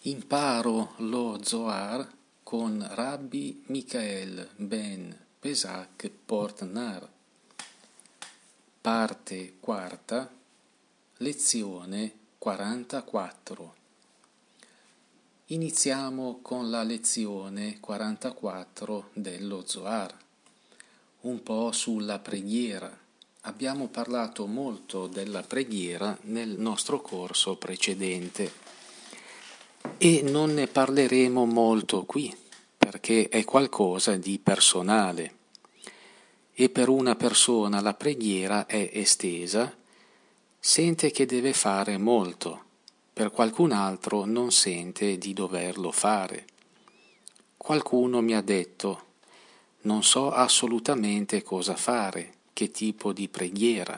Imparo lo Zohar con Rabbi Michael ben Pesach Portnar. Parte quarta, lezione 44. Iniziamo con la lezione 44 dello Zohar, un po' sulla preghiera. Abbiamo parlato molto della preghiera nel nostro corso precedente e non ne parleremo molto qui, perché è qualcosa di personale. E per una persona la preghiera è estesa, sente che deve fare molto, per qualcun altro non sente di doverlo fare. Qualcuno mi ha detto: non so assolutamente cosa fare, che tipo di preghiera.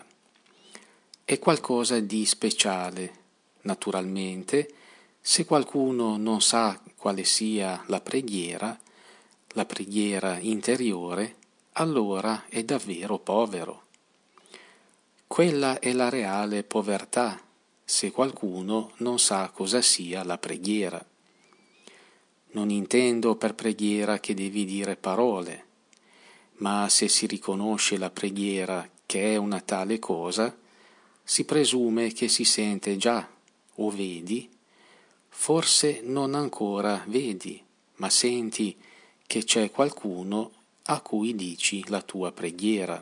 È qualcosa di speciale. Naturalmente, se qualcuno non sa quale sia la preghiera interiore, allora è davvero povero. Quella è la reale povertà, se qualcuno non sa cosa sia la preghiera. Non intendo per preghiera che devi dire parole, ma se si riconosce la preghiera che è una tale cosa, si presume che si sente già, o vedi, forse non ancora vedi, ma senti che c'è qualcuno a cui dici la tua preghiera.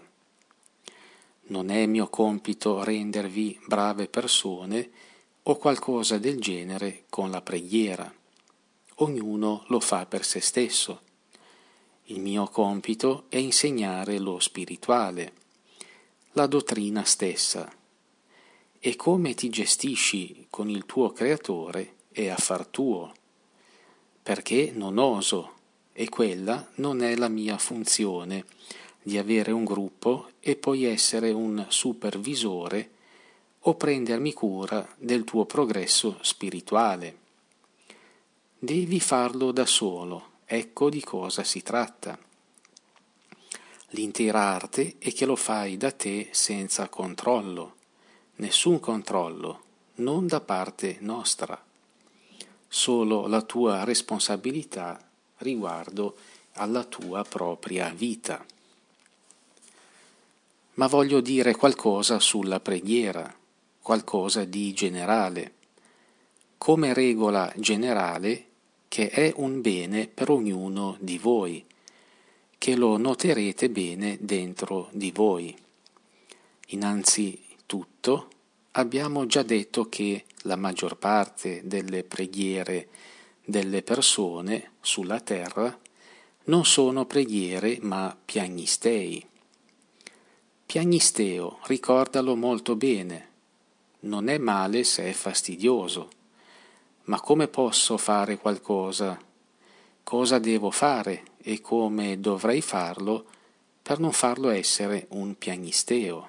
Non è mio compito rendervi brave persone o qualcosa del genere con la preghiera. Ognuno lo fa per se stesso. Il mio compito è insegnare lo spirituale, la dottrina stessa. E come ti gestisci con il tuo creatore è affar tuo, perché non oso, e quella non è la mia funzione di avere un gruppo e poi essere un supervisore o prendermi cura del tuo progresso spirituale. Devi farlo da solo, ecco di cosa si tratta. L'intera arte è che lo fai da te senza controllo, nessun controllo, non da parte nostra, solo la tua responsabilità riguardo alla tua propria vita. Ma voglio dire qualcosa sulla preghiera, qualcosa di generale, come regola generale che è un bene per ognuno di voi, che lo noterete bene dentro di voi. Innanzitutto, abbiamo già detto che la maggior parte delle preghiere delle persone sulla terra non sono preghiere ma piagnistei. Piagnisteo, ricordalo molto bene, non è male se è fastidioso, ma come posso fare qualcosa? Cosa devo fare e come dovrei farlo per non farlo essere un piagnisteo?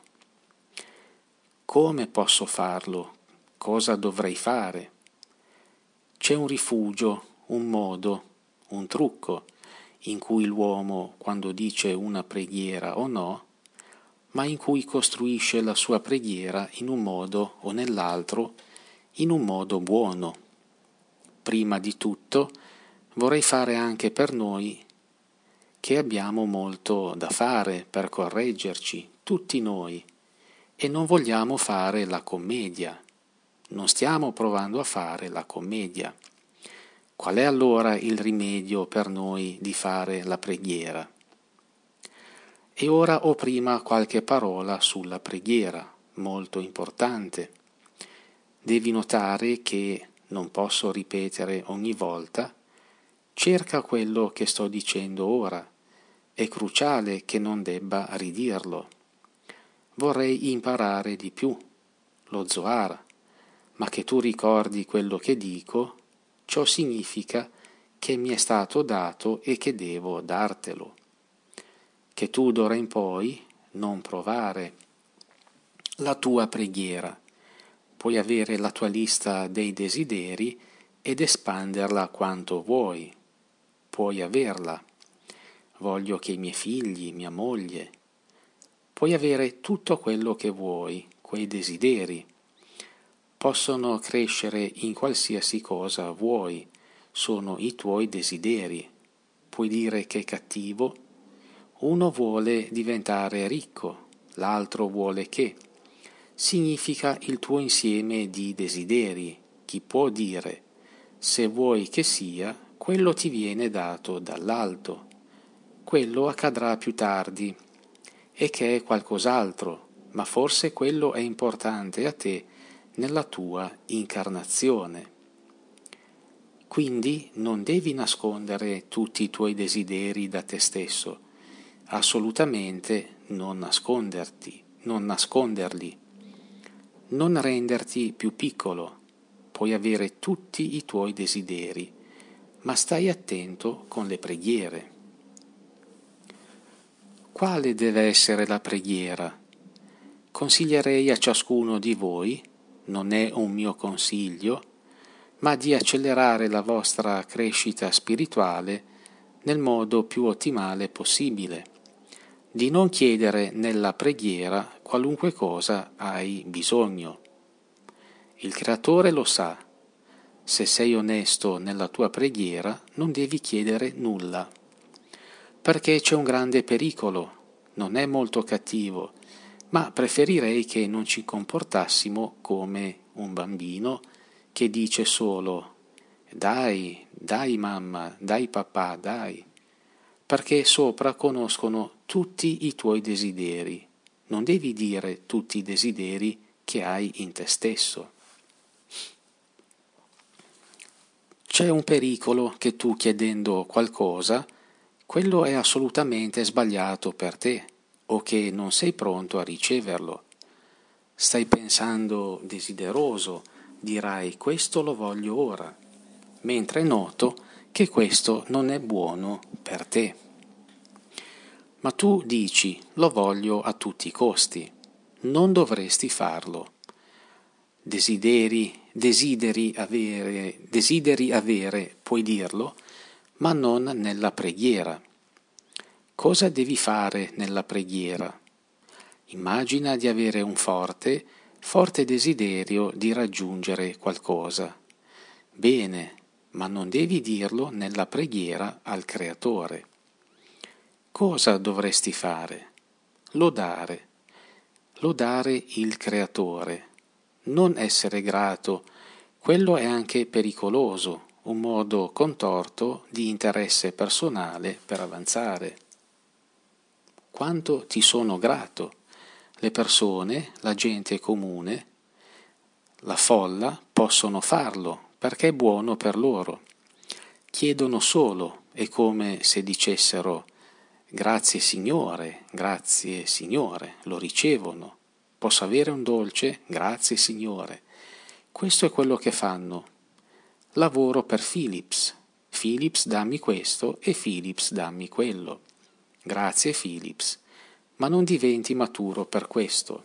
Come posso farlo? Cosa dovrei fare? C'è un rifugio, un modo, un trucco in cui l'uomo, quando dice una preghiera o no, ma in cui costruisce la sua preghiera in un modo o nell'altro, in un modo buono. Prima di tutto vorrei fare anche per noi che abbiamo molto da fare per correggerci, tutti noi, e non vogliamo fare la commedia. Non stiamo provando a fare la commedia. Qual è allora il rimedio per noi di fare la preghiera? E ora ho prima qualche parola sulla preghiera, molto importante. Devi notare che, non posso ripetere ogni volta, cerca quello che sto dicendo ora, è cruciale che non debba ridirlo. Vorrei imparare di più, lo Zohar, ma che tu ricordi quello che dico, ciò significa che mi è stato dato e che devo dartelo. Che tu d'ora in poi non provare la tua preghiera, puoi avere la tua lista dei desideri ed espanderla quanto vuoi, puoi averla. Voglio che i miei figli, mia moglie, puoi avere tutto quello che vuoi, quei desideri, possono crescere in qualsiasi cosa vuoi, sono i tuoi desideri. Puoi dire che è cattivo? Uno vuole diventare ricco, l'altro vuole che. Significa il tuo insieme di desideri. Chi può dire, se vuoi che sia, quello ti viene dato dall'alto. Quello accadrà più tardi, e che è qualcos'altro, ma forse quello è importante a te nella tua incarnazione. Quindi non devi nascondere tutti i tuoi desideri da te stesso, assolutamente non nasconderli, non renderti più piccolo. Puoi avere tutti i tuoi desideri, ma stai attento con le preghiere. Quale deve essere la preghiera? Consiglierei a ciascuno di voi, non è un mio consiglio, ma di accelerare la vostra crescita spirituale nel modo più ottimale possibile, di non chiedere nella preghiera qualunque cosa hai bisogno. Il Creatore lo sa. Se sei onesto nella tua preghiera, non devi chiedere nulla. Perché c'è un grande pericolo, non è molto cattivo, ma preferirei che non ci comportassimo come un bambino che dice solo dai, dai mamma, dai papà, dai, perché sopra conoscono tutti i tuoi desideri. Non devi dire tutti i desideri che hai in te stesso. C'è un pericolo che tu chiedendo qualcosa, quello è assolutamente sbagliato per te, o che non sei pronto a riceverlo. Stai pensando desideroso, dirai questo lo voglio ora, mentre noto che questo non è buono per te. Ma tu dici lo voglio a tutti i costi, non dovresti farlo. Desideri avere, puoi dirlo, ma non nella preghiera. Cosa devi fare nella preghiera? Immagina di avere un forte desiderio di raggiungere qualcosa. Bene, ma non devi dirlo nella preghiera al Creatore. Cosa dovresti fare? Lodare il Creatore. Non essere grato, quello è anche pericoloso, un modo contorto di interesse personale per avanzare. Quanto ti sono grato. Le persone, la gente comune, la folla possono farlo perché è buono per loro. Chiedono solo, è come se dicessero grazie Signore, lo ricevono. Posso avere un dolce? Grazie Signore. Questo è quello che fanno. Lavoro per Philips. Philips dammi questo e Philips dammi quello. Grazie Philips, ma non diventi maturo per questo.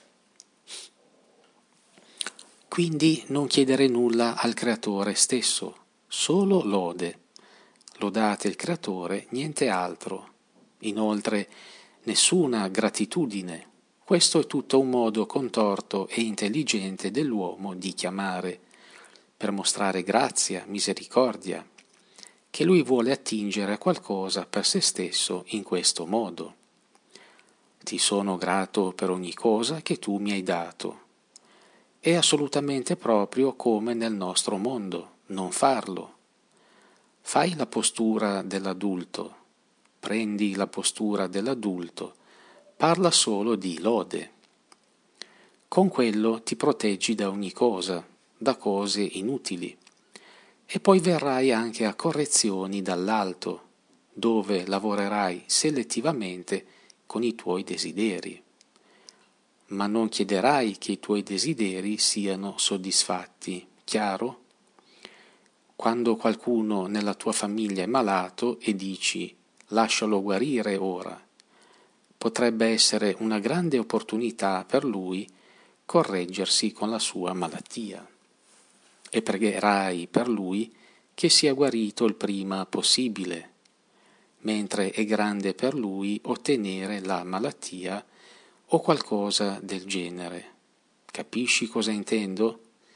Quindi non chiedere nulla al Creatore stesso, solo lode. Lodate il Creatore, niente altro. Inoltre, nessuna gratitudine. Questo è tutto un modo contorto e intelligente dell'uomo di chiamare, per mostrare grazia, misericordia, che lui vuole attingere a qualcosa per se stesso in questo modo. Ti sono grato per ogni cosa che tu mi hai dato. È assolutamente proprio come nel nostro mondo, non farlo. Fai la postura dell'adulto, prendi la postura dell'adulto, parla solo di lode. Con quello ti proteggi da ogni cosa, da cose inutili. E poi verrai anche a correzioni dall'alto, dove lavorerai selettivamente con i tuoi desideri. Ma non chiederai che i tuoi desideri siano soddisfatti, chiaro? Quando qualcuno nella tua famiglia è malato e dici lascialo guarire ora, potrebbe essere una grande opportunità per lui correggersi con la sua malattia. E pregherai per lui che sia guarito il prima possibile, mentre è grande per lui ottenere la malattia o qualcosa del genere. Capisci cosa intendo?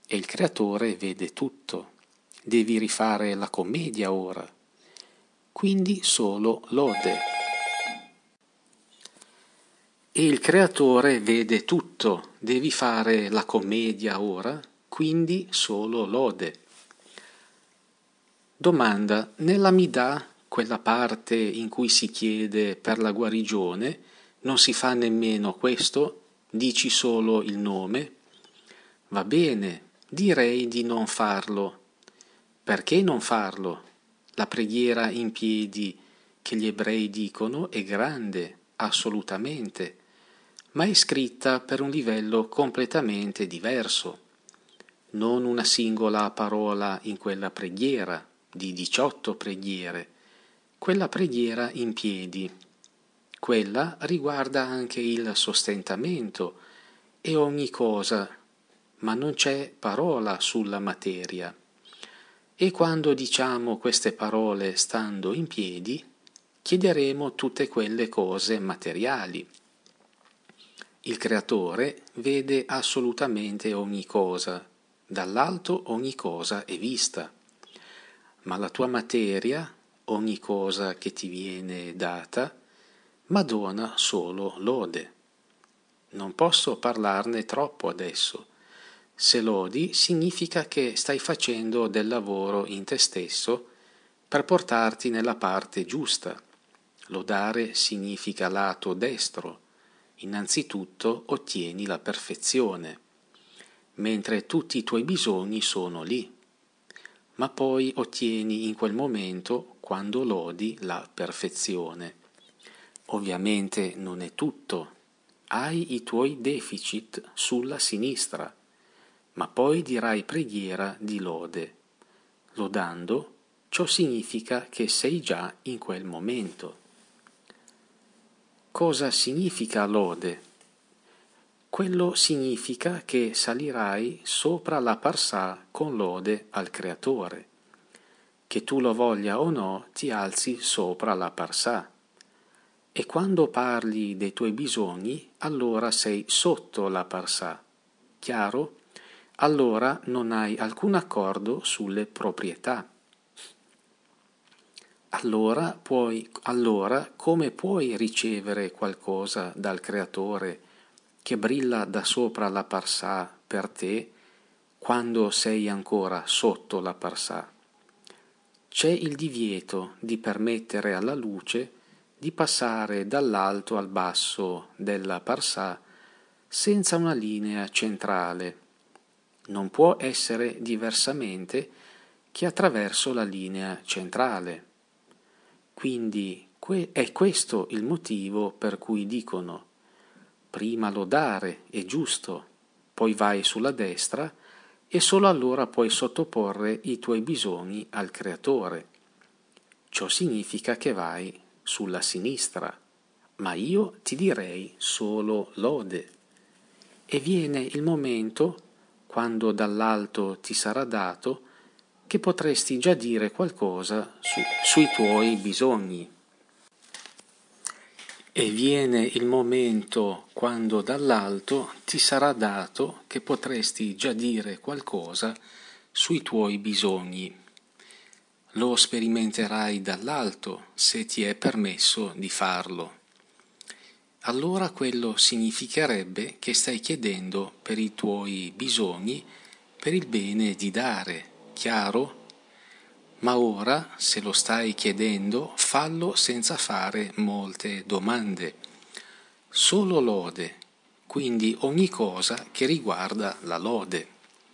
e il creatore vede tutto. Devi rifare la commedia ora. Quindi solo lode. E il creatore vede tutto. Devi fare la commedia ora. Quindi solo lode. Domanda: nella Midà, quella parte in cui si chiede per la guarigione, non si fa nemmeno questo? Dici solo il nome? Va bene, direi di non farlo. Perché non farlo? La preghiera in piedi che gli ebrei dicono è grande, assolutamente, ma è scritta per un livello completamente diverso. Non una singola parola in quella preghiera, di 18 preghiere, quella preghiera in piedi. Quella riguarda anche il sostentamento e ogni cosa, ma non c'è parola sulla materia. E quando diciamo queste parole stando in piedi, chiederemo tutte quelle cose materiali. Il Creatore vede assolutamente ogni cosa, dall'alto ogni cosa è vista, ma la tua materia, ogni cosa che ti viene data, ma dona solo lode. Non posso parlarne troppo adesso. Se lodi significa che stai facendo del lavoro in te stesso per portarti nella parte giusta. Lodare significa lato destro. Innanzitutto ottieni la perfezione, mentre tutti i tuoi bisogni sono lì, ma poi ottieni in quel momento, quando lodi, la perfezione. Ovviamente non è tutto, hai i tuoi deficit sulla sinistra, ma poi dirai preghiera di lode. Lodando, ciò significa che sei già in quel momento. Cosa significa lode? Quello significa che salirai sopra la parsà con lode al Creatore. Che tu lo voglia o no, ti alzi sopra la parsà. E quando parli dei tuoi bisogni, allora sei sotto la parsà. Chiaro? Allora non hai alcun accordo sulle proprietà. Allora come puoi ricevere qualcosa dal Creatore che brilla da sopra la parsà per te quando sei ancora sotto la parsà? C'è il divieto di permettere alla luce di passare dall'alto al basso della parsà senza una linea centrale. Non può essere diversamente che attraverso la linea centrale. Quindi è questo il motivo per cui dicono: prima lodare è giusto, poi vai sulla destra e solo allora puoi sottoporre i tuoi bisogni al Creatore. Ciò significa che vai sulla sinistra, ma io ti direi solo lode. E viene il momento, quando dall'alto ti sarà dato, che potresti già dire qualcosa sui tuoi bisogni. E viene il momento quando dall'alto ti sarà dato che potresti già dire qualcosa sui tuoi bisogni. Lo sperimenterai dall'alto se ti è permesso di farlo. Allora quello significherebbe che stai chiedendo per i tuoi bisogni, per il bene di dare, chiaro? Ma ora, se lo stai chiedendo, fallo senza fare molte domande. Solo lode, quindi ogni cosa che riguarda la lode.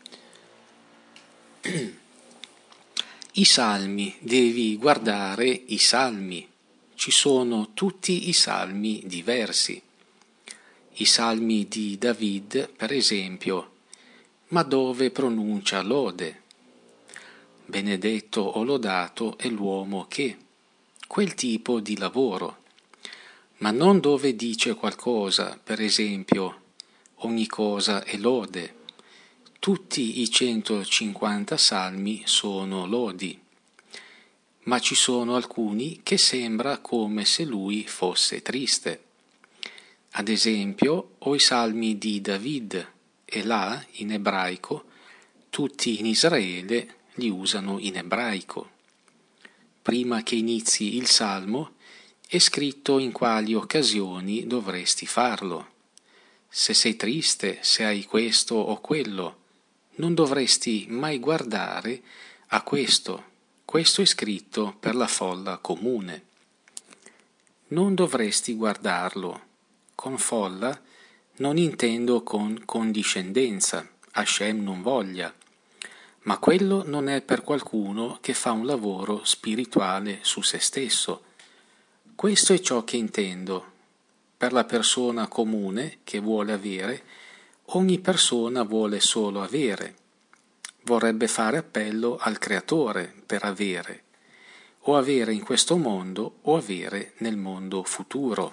I salmi, devi guardare i salmi. Ci sono tutti i salmi diversi. I salmi di David, per esempio, ma dove pronuncia lode? Benedetto o lodato è l'uomo che, quel tipo di lavoro, ma non dove dice qualcosa, per esempio, ogni cosa è lode. Tutti i 150 salmi sono lodi, ma ci sono alcuni che sembra come se lui fosse triste. Ad esempio, o i salmi di David, e là, in ebraico, tutti in Israele li usano in ebraico. Prima che inizi il salmo è scritto in quali occasioni dovresti farlo. Se sei triste, se hai questo o quello, non dovresti mai guardare a questo. Questo è scritto per la folla comune. Non dovresti guardarlo. Con folla non intendo con condiscendenza, Hashem non voglia, ma quello non è per qualcuno che fa un lavoro spirituale su se stesso. Questo è ciò che intendo. Per la persona comune che vuole avere, ogni persona vuole solo avere. Vorrebbe fare appello al Creatore per avere, o avere in questo mondo o avere nel mondo futuro.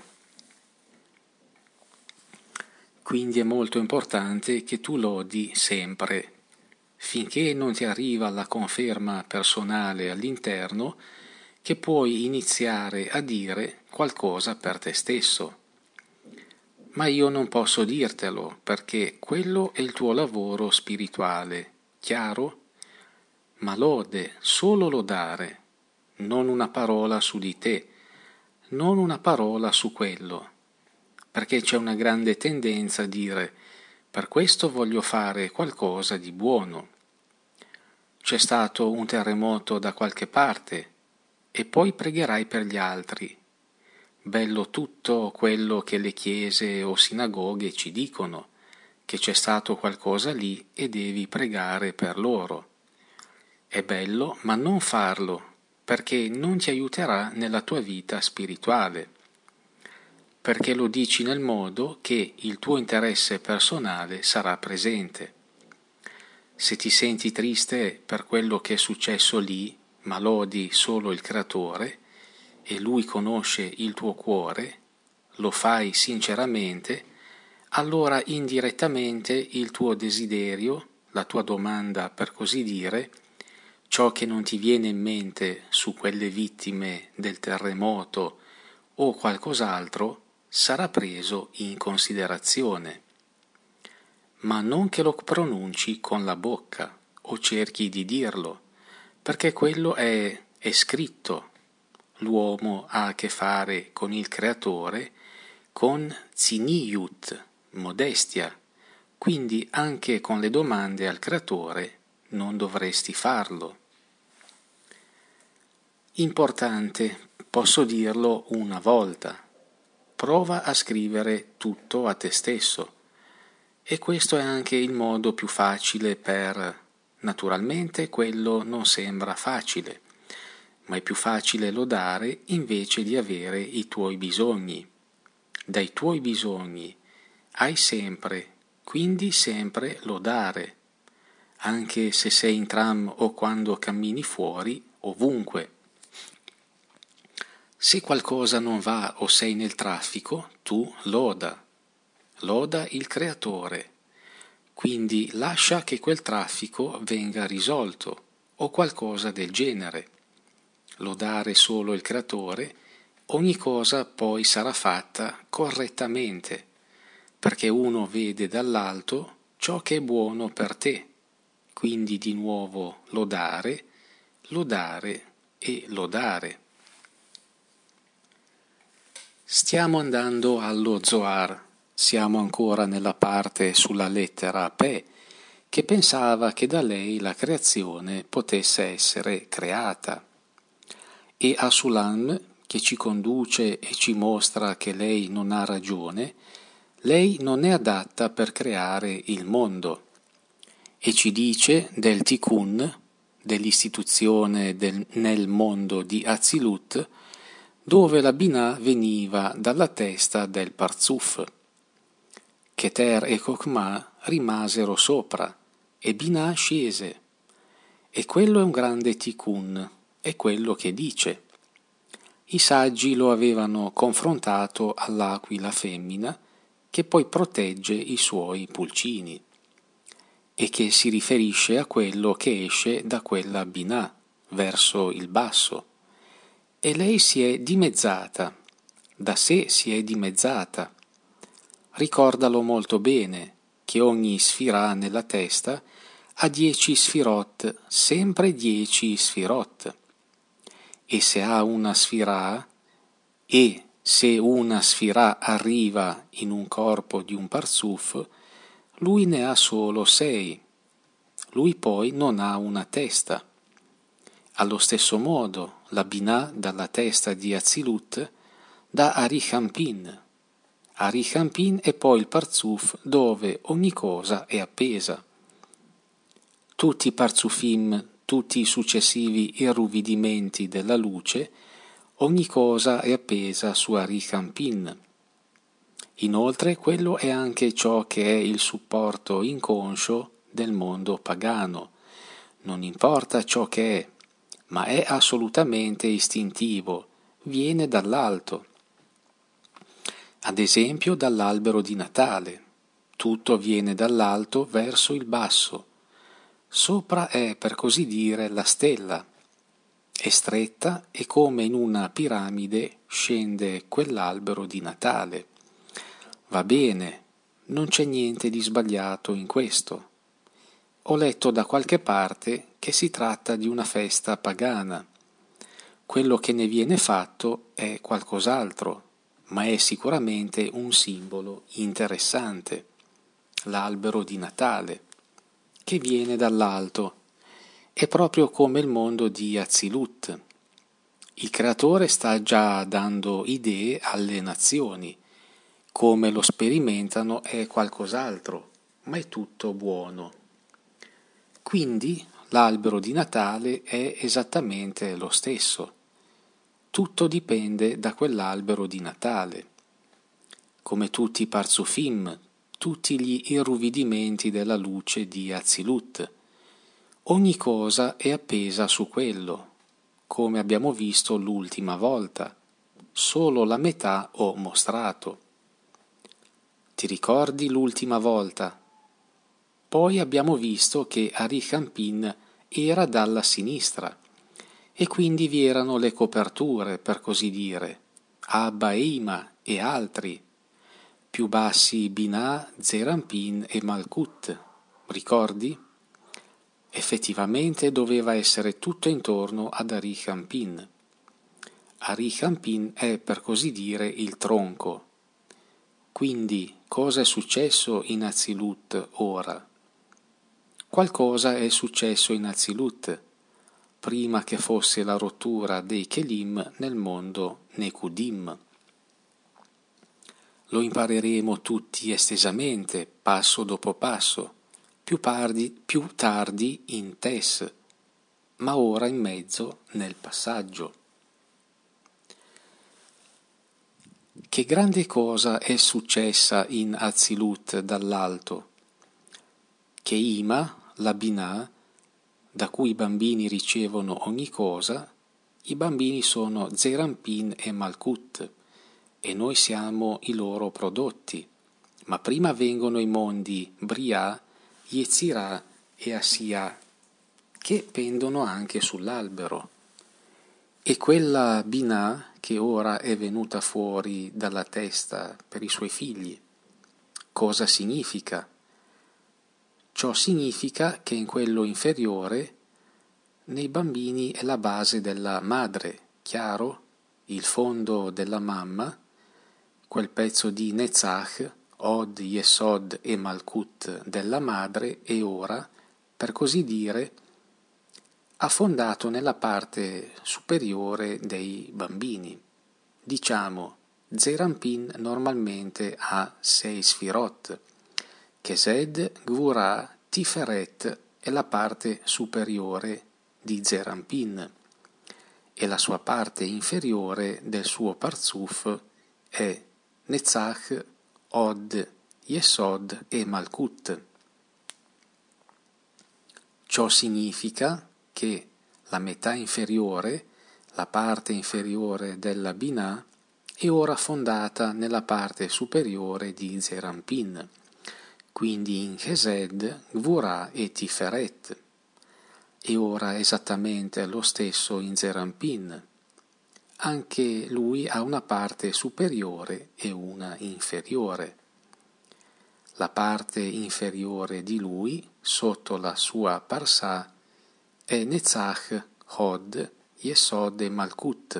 Quindi è molto importante che tu lodi sempre, finché non ti arriva la conferma personale all'interno che puoi iniziare a dire qualcosa per te stesso. Ma io non posso dirtelo perché quello è il tuo lavoro spirituale, chiaro? Ma lode, solo lodare, non una parola su di te, non una parola su quello, perché c'è una grande tendenza a dire per questo voglio fare qualcosa di buono. C'è stato un terremoto da qualche parte e poi pregherai per gli altri. Bello tutto quello che le chiese o sinagoghe ci dicono, che c'è stato qualcosa lì e devi pregare per loro. È bello, ma non farlo, perché non ti aiuterà nella tua vita spirituale, perché lo dici nel modo che il tuo interesse personale sarà presente. Se ti senti triste per quello che è successo lì, ma lodi solo il Creatore, e Lui conosce il tuo cuore, lo fai sinceramente, allora indirettamente il tuo desiderio, la tua domanda per così dire, ciò che non ti viene in mente su quelle vittime del terremoto o qualcos'altro, sarà preso in considerazione. Ma non che lo pronunci con la bocca o cerchi di dirlo, perché quello è scritto. L'uomo ha a che fare con il Creatore con ziniyut, modestia, quindi anche con le domande al Creatore non dovresti farlo. Importante, posso dirlo una volta, prova a scrivere tutto a te stesso, e questo è anche il modo più facile per, naturalmente quello non sembra facile, ma è più facile lodare invece di avere i tuoi bisogni. Dai tuoi bisogni hai sempre, quindi sempre lodare, anche se sei in tram o quando cammini fuori, ovunque. Se qualcosa non va o sei nel traffico, tu loda il Creatore, quindi lascia che quel traffico venga risolto o qualcosa del genere. Lodare solo il Creatore, ogni cosa poi sarà fatta correttamente, perché uno vede dall'alto ciò che è buono per te, quindi di nuovo lodare e lodare. Stiamo andando allo Zohar, siamo ancora nella parte sulla lettera Pe, che pensava che da lei la creazione potesse essere creata, e a Sulam, che ci conduce e ci mostra che lei non ha ragione, lei non è adatta per creare il mondo, e ci dice del Tikkun, dell'istituzione nel mondo di Atzilut, dove la Binah veniva dalla testa del Parzuf. Keter e Chokmah rimasero sopra, e Binah scese. E quello è un grande Tikkun, è quello che dice. I saggi lo avevano confrontato all'aquila femmina, che poi protegge i suoi pulcini, e che si riferisce a quello che esce da quella Binah, verso il basso. E lei si è dimezzata, da sé si è dimezzata. Ricordalo molto bene, che ogni sfirà nella testa ha 10 sfirot, sempre 10 sfirot. E se ha una sfirà, e se una sfirà arriva in un corpo di un parzuf, lui ne ha solo 6. Lui poi non ha una testa. Allo stesso modo, la Binah dalla testa di Atzilut dà Arichampin. Arichampin è poi il parzuf dove ogni cosa è appesa. Tutti i parzufim, tutti i successivi irruvidimenti della luce, ogni cosa è appesa su Arichampin. Inoltre quello è anche ciò che è il supporto inconscio del mondo pagano. Non importa ciò che è, ma è assolutamente istintivo, viene dall'alto. Ad esempio dall'albero di Natale. Tutto viene dall'alto verso il basso. Sopra è, per così dire, la stella. È stretta e come in una piramide scende quell'albero di Natale. Va bene, non c'è niente di sbagliato in questo. Ho letto da qualche parte che si tratta di una festa pagana. Quello che ne viene fatto è qualcos'altro, ma è sicuramente un simbolo interessante, l'albero di Natale, che viene dall'alto. È proprio come il mondo di Atzilut. Il creatore sta già dando idee alle nazioni. Come lo sperimentano è qualcos'altro, ma è tutto buono. Quindi l'albero di Natale è esattamente lo stesso. Tutto dipende da quell'albero di Natale. Come tutti i parzufim, tutti gli irruvidimenti della luce di Atzilut. Ogni cosa è appesa su quello, come abbiamo visto l'ultima volta. Solo la metà ho mostrato. Ti ricordi l'ultima volta? Poi abbiamo visto che Arichampin era dalla sinistra e quindi vi erano le coperture, per così dire, Abba e Ima e altri, più bassi Binah, Zerampin e Malkut, ricordi? Effettivamente doveva essere tutto intorno ad Arichampin. Arichampin è, per così dire, il tronco. Quindi cosa è successo in Atzilut ora? Qualcosa è successo in Atzilut, prima che fosse la rottura dei Kelim nel mondo Nekudim. Lo impareremo tutti estesamente, passo dopo passo, più tardi in Tes, ma ora in mezzo nel passaggio. Che grande cosa è successa in Atzilut dall'alto? Che Ima, la Binah, da cui i bambini ricevono ogni cosa, i bambini sono Zerampin e Malkut, e noi siamo i loro prodotti, ma prima vengono i mondi Briah, Yetzirah e Asiya, che pendono anche sull'albero. E quella Binah che ora è venuta fuori dalla testa per i suoi figli, cosa significa? Ciò significa che in quello inferiore, nei bambini è la base della madre, chiaro? Il fondo della mamma, quel pezzo di Netzach, Od, Yesod e Malkut della madre e ora, per così dire, affondato nella parte superiore dei bambini. Diciamo, Zerampin normalmente ha 6 sfirot, Chesed, Gvurah, Tiferet è la parte superiore di Zerampin e la sua parte inferiore del suo parzuf è Netzach, Od, Yesod e Malkut. Ciò significa che la metà inferiore, la parte inferiore della Binah, è ora fondata nella parte superiore di Zerampin, quindi in Chesed, Gvurah e Tiferet, e ora esattamente lo stesso in Zerampin. Anche lui ha una parte superiore e una inferiore. la parte inferiore di lui, sotto la sua parsà, è Netzach, Hod, Yesod e Malkut.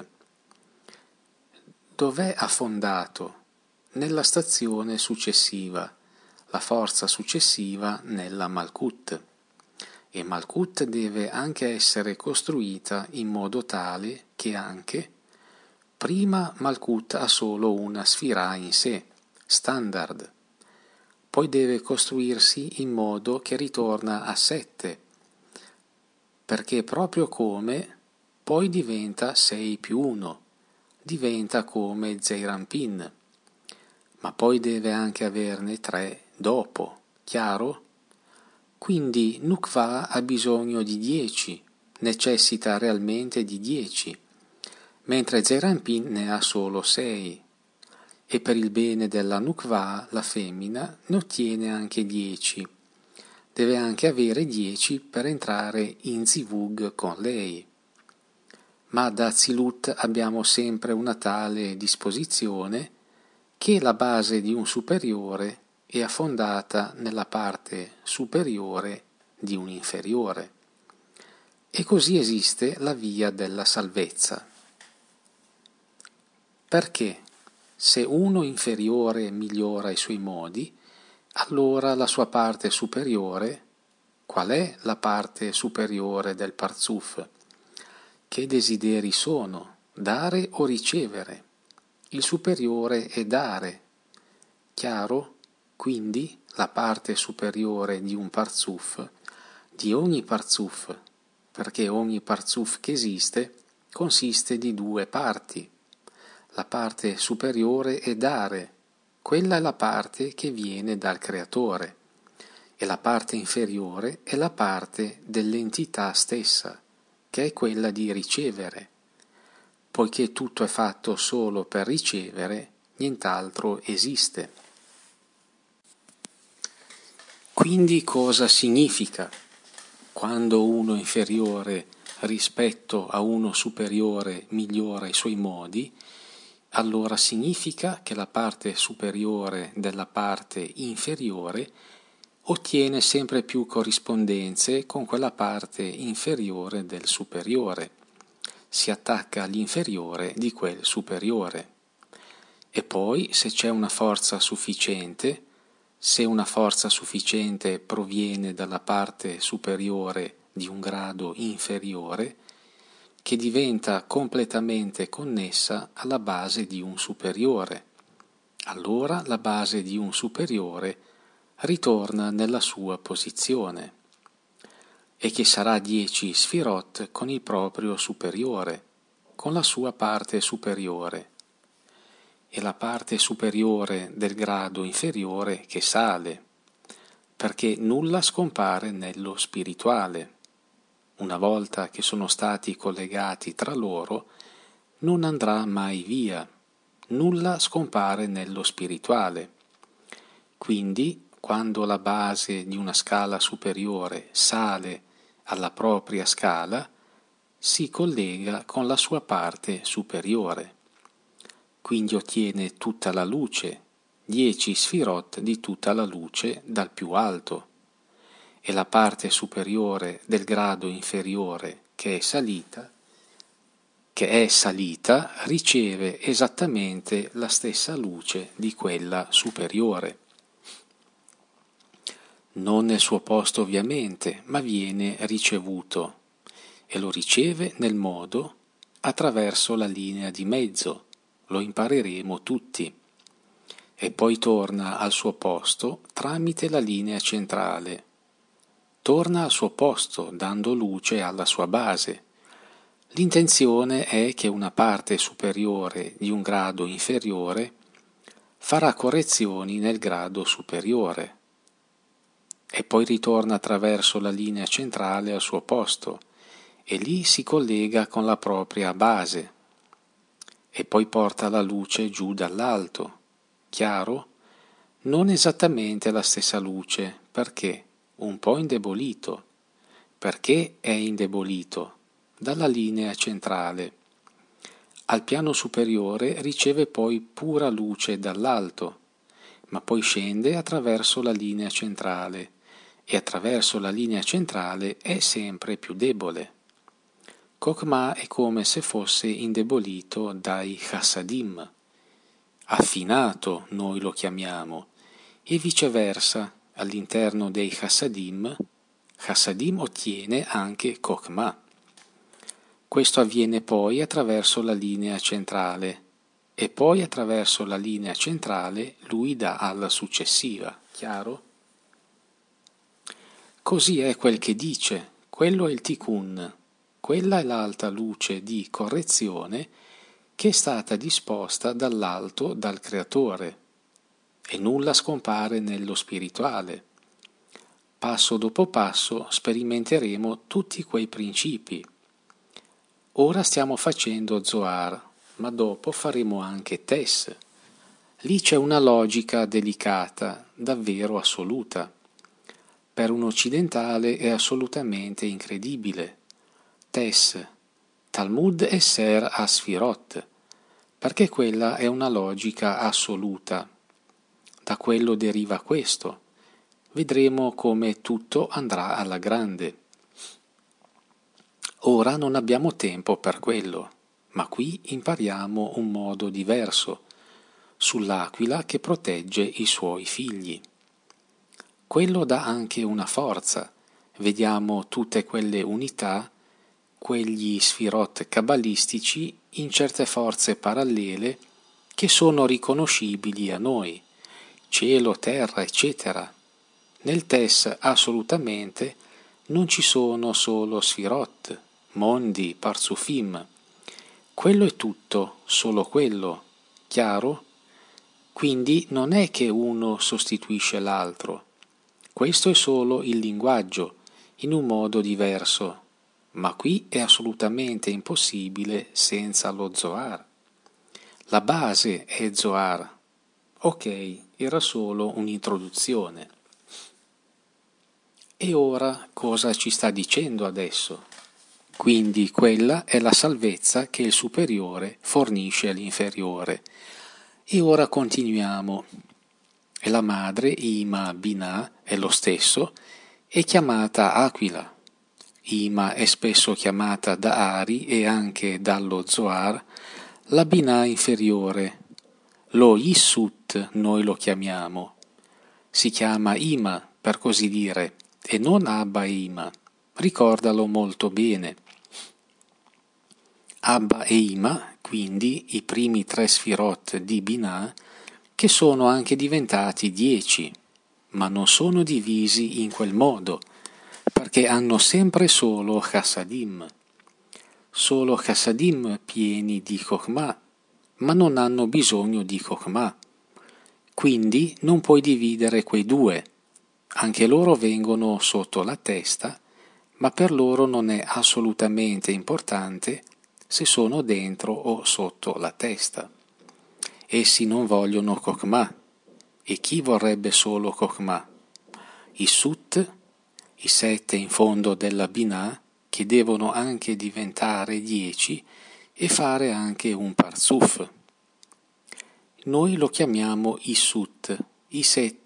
Dov'è affondato? Nella stazione successiva, la forza successiva nella Malkut. E Malkut deve anche essere costruita in modo tale che anche prima Malkut ha solo una sfira in sé, standard, poi deve costruirsi in modo che ritorna a 7, perché proprio come poi diventa 6 più 1, diventa come Zeirampin, ma poi deve anche averne 3 dopo, chiaro? Quindi Nukva ha bisogno di 10, necessita realmente di 10, mentre Zeirampin ne ha solo 6, e per il bene della Nukva la femmina ne ottiene anche 10. Deve anche avere 10 per entrare in Zivug con lei. Ma da Zilut abbiamo sempre una tale disposizione che la base di un superiore è affondata nella parte superiore di un inferiore. E così esiste la via della salvezza. Perché se uno inferiore migliora i suoi modi, allora la sua parte superiore, qual è la parte superiore del Parzuf? Che desideri sono? Dare o ricevere? Il superiore è dare. Chiaro? Quindi la parte superiore di un Parzuf, di ogni Parzuf, perché ogni Parzuf che esiste consiste di 2 parti. La parte superiore è dare, quella è la parte che viene dal Creatore, e la parte inferiore è la parte dell'entità stessa, che è quella di ricevere. Poiché tutto è fatto solo per ricevere, nient'altro esiste. Quindi cosa significa quando uno inferiore rispetto a uno superiore migliora i suoi modi? Allora significa che la parte superiore della parte inferiore ottiene sempre più corrispondenze con quella parte inferiore del superiore, si attacca all'inferiore di quel superiore. E poi, se c'è una forza sufficiente, se una forza sufficiente proviene dalla parte superiore di un grado inferiore, che diventa completamente connessa alla base di un superiore, allora la base di un superiore ritorna nella sua posizione, e che sarà 10 sfirot con il proprio superiore, con la sua parte superiore, e la parte superiore del grado inferiore che sale, perché nulla scompare nello spirituale. Una volta che sono stati collegati tra loro, non andrà mai via, nulla scompare nello spirituale. Quindi, quando la base di una scala superiore sale alla propria scala, si collega con la sua parte superiore. Quindi ottiene tutta la luce, 10 sfirot di tutta la luce dal più alto, e la parte superiore del grado inferiore che è salita, riceve esattamente la stessa luce di quella superiore. Non nel suo posto ovviamente, ma viene ricevuto, e lo riceve nel modo attraverso la linea di mezzo, lo impareremo tutti, e poi torna al suo posto tramite la linea centrale. Torna al suo posto dando luce alla sua base. L'intenzione è che una parte superiore di un grado inferiore farà correzioni nel grado superiore e poi ritorna attraverso la linea centrale al suo posto e lì si collega con la propria base e poi porta la luce giù dall'alto. Chiaro? Non esattamente la stessa luce, perché? Un po' indebolito. Perché è indebolito? Dalla linea centrale. Al piano superiore riceve poi pura luce dall'alto, ma poi scende attraverso la linea centrale, e attraverso la linea centrale è sempre più debole. Chokhmah è come se fosse indebolito dai chassadim, affinato noi lo chiamiamo, e viceversa all'interno dei chassadim ottiene anche Chokhmah. Questo avviene poi attraverso la linea centrale, e poi attraverso la linea centrale lui dà alla successiva, chiaro? Così è quel che dice, quello è il tikkun, quella è l'alta luce di correzione che è stata disposta dall'alto dal Creatore, e nulla scompare nello spirituale. Passo dopo passo sperimenteremo tutti quei principi. Ora stiamo facendo Zohar, ma dopo faremo anche Tess. Lì c'è una logica delicata, davvero assoluta. Per un occidentale è assolutamente incredibile. Tess, Talmud Esser a Sfirot, perché quella è una logica assoluta. Da quello deriva questo. Vedremo come tutto andrà alla grande. Ora non abbiamo tempo per quello, ma qui impariamo un modo diverso, sull'aquila che protegge i suoi figli. Quello dà anche una forza. Vediamo tutte quelle unità, quegli sfirot cabalistici in certe forze parallele che sono riconoscibili a noi, cielo, terra, eccetera. Nel Tess assolutamente non ci sono solo sfirot, mondi, parzufim. Quello è tutto, solo quello, chiaro? Quindi non è che uno sostituisce l'altro. Questo è solo il linguaggio, in un modo diverso, ma qui è assolutamente impossibile senza lo Zohar. La base è Zohar. Ok, era solo un'introduzione. E ora cosa ci sta dicendo adesso? Quindi quella è la salvezza che il superiore fornisce all'inferiore. E ora continuiamo. E la madre, Ima Binah, è lo stesso, è chiamata Aquila. Ima è spesso chiamata da Ari e anche dallo Zohar la Binah inferiore. Lo Yissut noi lo chiamiamo. Si chiama Ima, per così dire, e non Abba Ima. Ricordalo molto bene. Abba e Ima, quindi i primi 3 sfirot di Binah, che sono anche diventati 10, ma non sono divisi in quel modo, perché hanno sempre solo chassadim. Solo chassadim pieni di Chokhmah, ma non hanno bisogno di Chokhmah. Quindi non puoi dividere quei due. Anche loro vengono sotto la testa, ma per loro non è assolutamente importante se sono dentro o sotto la testa. Essi non vogliono Chokhmah. E chi vorrebbe solo Chokhmah? I Sut, i 7 in fondo della Binah, che devono anche diventare 10 e fare anche un parzuf. Noi lo chiamiamo i Sut, i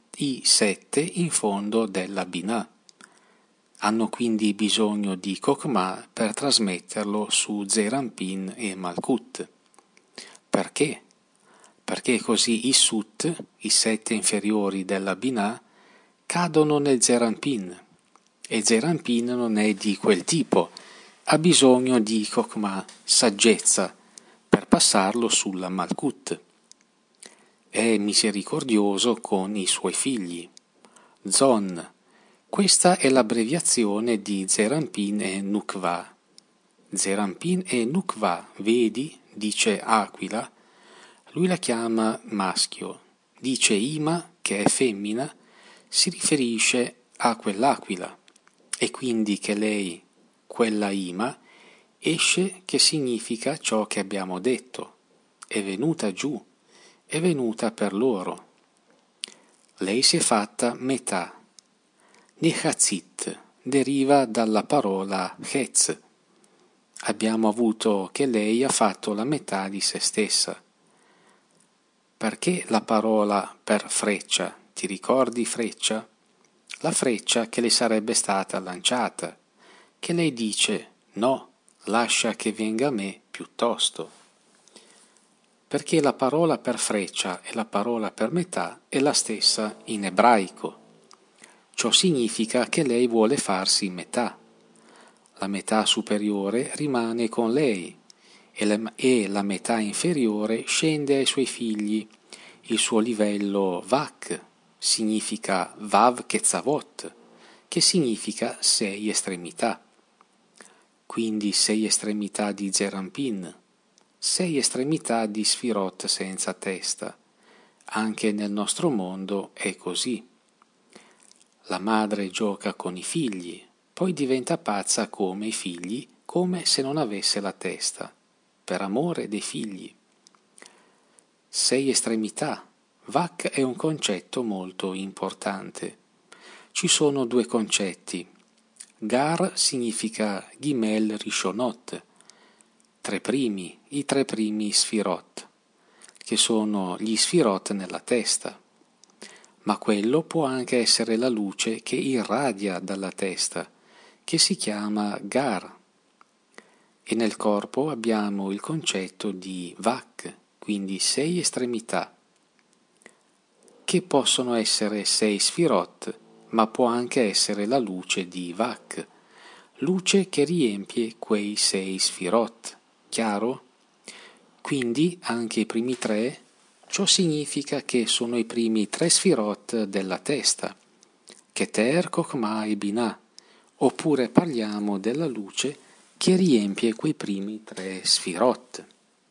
7 in fondo della Binah. Hanno quindi bisogno di Chokhmah per trasmetterlo su Zeir Anpin e Malkut. Perché? Perché così i Sut, i 7 inferiori della Binah, cadono nel Zeir Anpin, e Zeir Anpin non è di quel tipo, ha bisogno di Chokhmah, saggezza, per passarlo sulla Malkut. È misericordioso con i suoi figli. Zon, questa è l'abbreviazione di Zeir Anpin e Nukva. Zeir Anpin e Nukva, vedi, dice Aquila, lui la chiama maschio, dice Ima, che è femmina, si riferisce a quell'aquila, e quindi che lei, quella Ima, esce che significa ciò che abbiamo detto, è venuta giù, è venuta per loro. Lei si è fatta metà. Nechatzit deriva dalla parola Chetz. Abbiamo avuto che lei ha fatto la metà di se stessa. Perché la parola per freccia? Ti ricordi freccia? La freccia che le sarebbe stata lanciata, che lei dice no, lascia che venga a me piuttosto. Perché la parola per freccia e la parola per metà è la stessa in ebraico. Ciò significa che lei vuole farsi metà. La metà superiore rimane con lei e la metà inferiore scende ai suoi figli. Il suo livello Vak significa Vav Ketzavot, che significa 6 estremità. Quindi 6 estremità di Zerampin, 6 estremità di Sfirot senza testa. Anche nel nostro mondo è così. La madre gioca con i figli, poi diventa pazza come i figli, come se non avesse la testa, per amore dei figli. 6 estremità. Vak è un concetto molto importante. Ci sono 2 concetti. Gar significa Gimel Rishonot, 3 primi, i 3 primi Sfirot, che sono gli Sfirot nella testa. Ma quello può anche essere la luce che irradia dalla testa, che si chiama Gar. E nel corpo abbiamo il concetto di Vak, quindi 6 estremità, che possono essere 6 Sfirot, ma può anche essere la luce di Vak, luce che riempie quei 6 Sfirot. Chiaro? Quindi anche i primi 3, ciò significa che sono i primi 3 Sfirot della testa, Keter, Chokhmah e Binah, oppure parliamo della luce che riempie quei primi 3 Sfirot.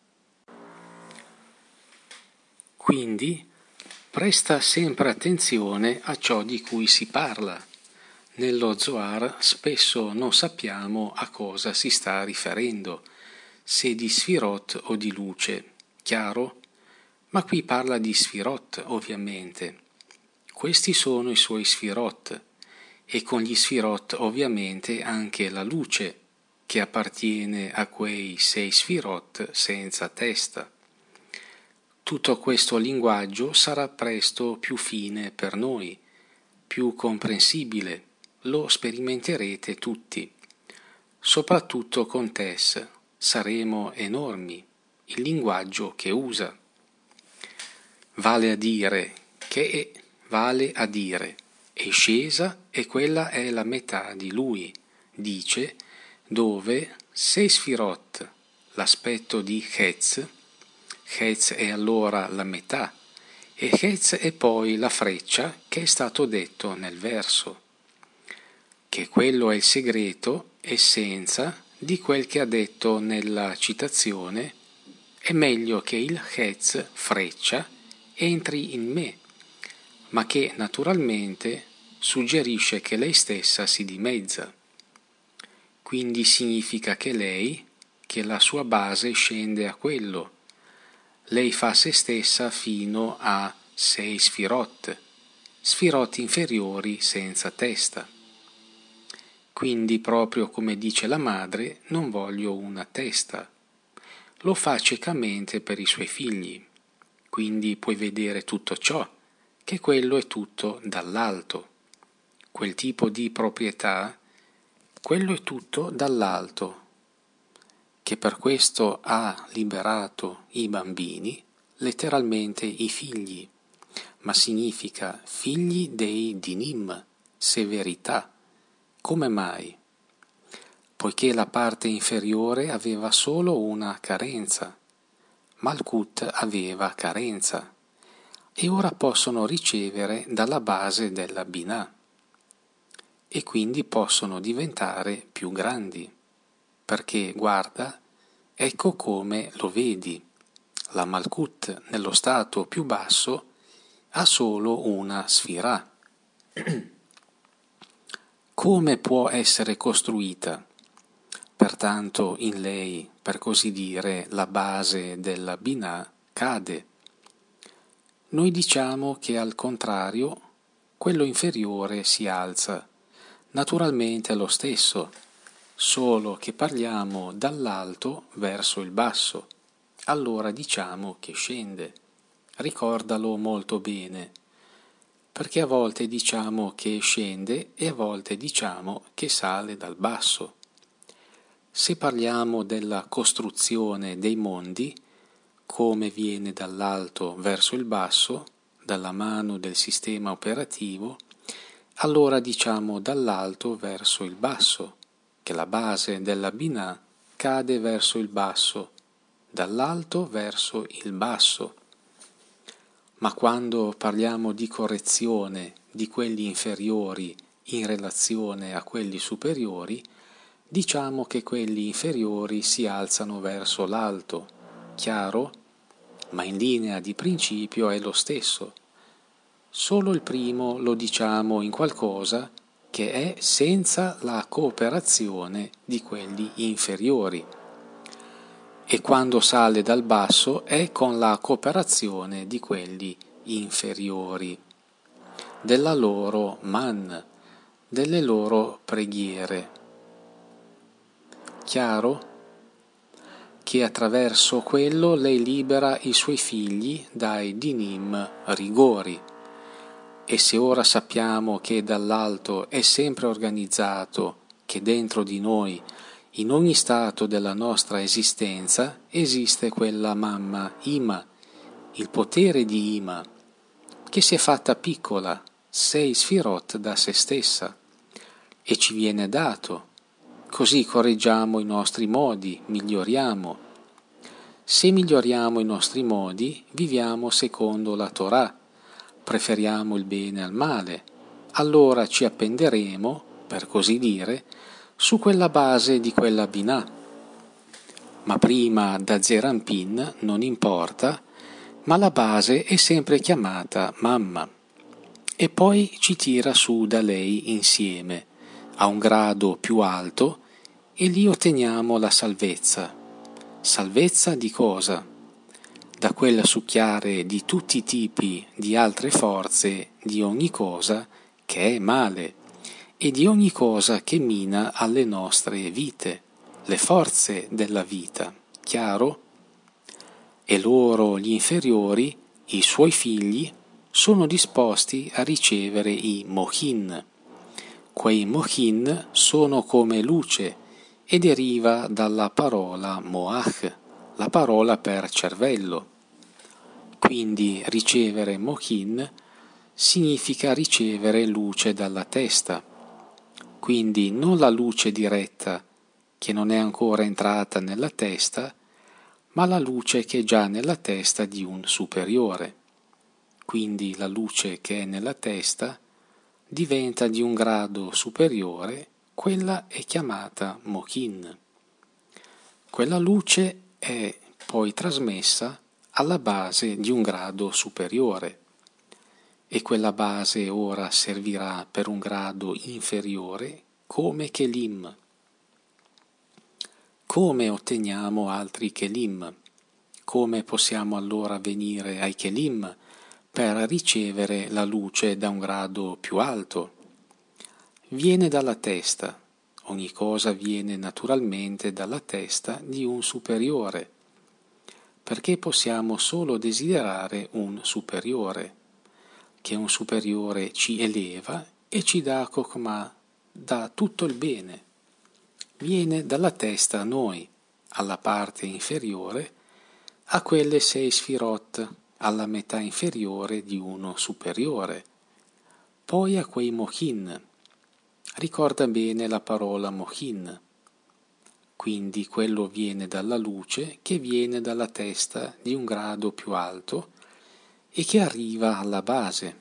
Quindi presta sempre attenzione a ciò di cui si parla. Nello Zohar spesso non sappiamo a cosa si sta riferendo, se di Sfirot o di luce, chiaro? Ma qui parla di Sfirot, ovviamente. Questi sono i suoi Sfirot, e con gli Sfirot ovviamente anche la luce, che appartiene a quei 6 Sfirot senza testa. Tutto questo linguaggio sarà presto più fine per noi, più comprensibile, lo sperimenterete tutti. Soprattutto con Tess, saremo enormi, il linguaggio che usa. Vale a dire, è scesa e quella è la metà di lui, dice, dove 6 Sfirot, l'aspetto di Hetz è allora la metà, e Hetz è poi la freccia che è stato detto nel verso, che quello è il segreto, essenza di quel che ha detto nella citazione, è meglio che il Hetz, freccia, entri in me, ma che naturalmente suggerisce che lei stessa si dimezza. Quindi significa che la sua base scende a quello. Lei fa se stessa fino a 6 sfirot inferiori senza testa. Quindi, proprio come dice la madre, non voglio una testa. Lo fa ciecamente per i suoi figli. Quindi puoi vedere tutto ciò, che quello è tutto dall'alto. Quel tipo di proprietà, quello è tutto dall'alto, che per questo ha liberato i bambini, letteralmente i figli, ma significa figli dei dinim, severità. Come mai? Poiché la parte inferiore aveva solo una carenza, Malkut aveva carenza, e ora possono ricevere dalla base della Binah, e quindi possono diventare più grandi, perché guarda, ecco come lo vedi, la Malkut nello stato più basso ha solo una sfirah. Come può essere costruita? Pertanto in lei, per così dire, la base della Binah cade. Noi diciamo che al contrario, quello inferiore si alza. Naturalmente è lo stesso, solo che parliamo dall'alto verso il basso. Allora diciamo che scende. ricordalo molto bene, perché a volte diciamo che scende e a volte diciamo che sale dal basso. Se parliamo della costruzione dei mondi, come viene dall'alto verso il basso, dalla mano del sistema operativo, allora diciamo dall'alto verso il basso, che la base della Binah cade verso il basso, dall'alto verso il basso. Ma quando parliamo di correzione di quelli inferiori in relazione a quelli superiori, diciamo che quelli inferiori si alzano verso l'alto, chiaro? Ma in linea di principio è lo stesso. Solo il primo lo diciamo in qualcosa che è senza la cooperazione di quelli inferiori. E quando sale dal basso è con la cooperazione di quelli inferiori, della loro man, delle loro preghiere. Chiaro? Che attraverso quello lei libera i suoi figli dai dinim rigori. E se ora sappiamo che dall'alto è sempre organizzato che dentro di noi, in ogni stato della nostra esistenza, esiste quella mamma, Ima, il potere di Ima, che si è fatta piccola, 6 sfirot da se stessa, e ci viene dato. Così correggiamo i nostri modi, miglioriamo. Se miglioriamo i nostri modi, viviamo secondo la Torah, preferiamo il bene al male, allora ci appenderemo, per così dire, su quella base di quella Binah. Ma prima da Zerampin non importa, ma la base è sempre chiamata mamma. E poi ci tira su da lei insieme, a un grado più alto, e lì otteniamo la salvezza. Salvezza di cosa? Da quella succhiare di tutti i tipi di altre forze di ogni cosa che è male e di ogni cosa che mina alle nostre vite, le forze della vita, chiaro? E loro, gli inferiori, i suoi figli, sono disposti a ricevere i mohin. Quei mohin sono come luce e deriva dalla parola moach, la parola per cervello. Quindi ricevere mohin significa ricevere luce dalla testa, quindi non la luce diretta che non è ancora entrata nella testa, ma la luce che è già nella testa di un superiore. Quindi la luce che è nella testa diventa di un grado superiore, quella è chiamata mohin. Quella luce è poi trasmessa alla base di un grado superiore e quella base ora servirà per un grado inferiore come Kelim. Come otteniamo altri Kelim? Come possiamo allora venire ai Kelim per ricevere la luce da un grado più alto? Viene dalla testa. Ogni cosa viene naturalmente dalla testa di un superiore, perché possiamo solo desiderare un superiore, che un superiore ci eleva e ci dà Kokmah, dà tutto il bene. Viene dalla testa a noi, alla parte inferiore, a quelle 6 sfirot, alla metà inferiore di uno superiore, poi a quei mohin. Ricorda bene la parola mohin. Quindi quello viene dalla luce che viene dalla testa di un grado più alto e che arriva alla base.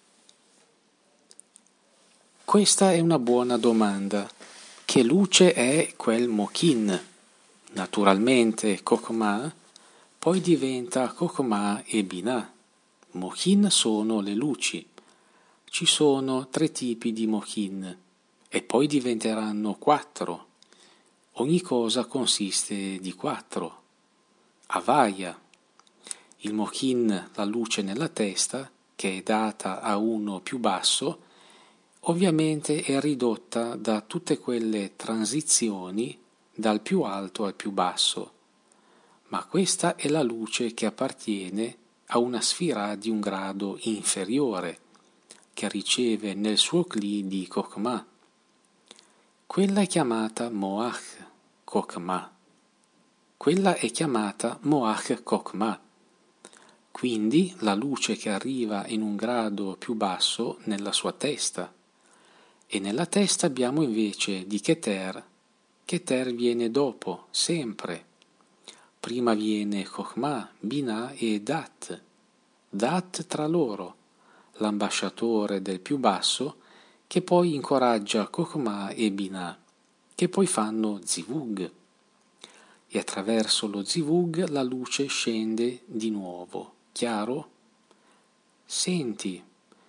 Questa è una buona domanda. Che luce è quel mohin? Naturalmente Kokmah, poi diventa Kokmah e Binah. Mohin sono le luci. Ci sono 3 tipi di mohin e poi diventeranno 4. Ogni cosa consiste di 4. Avaya. Il mohin, la luce nella testa, che è data a uno più basso, ovviamente è ridotta da tutte quelle transizioni dal più alto al più basso, ma questa è la luce che appartiene a una sfira di un grado inferiore, che riceve nel suo cli di Kokma. Quella è chiamata Moach Kokma. Quella è chiamata Moach Kokma. Quindi la luce che arriva in un grado più basso nella sua testa. E nella testa abbiamo invece di Keter. Keter viene dopo, sempre. Prima viene Chokhmah, Binah e Dat. Dat tra loro, l'ambasciatore del più basso, che poi incoraggia Chokhmah e Binah, che poi fanno Zivug. E attraverso lo Zivug la luce scende di nuovo. Chiaro? Senti.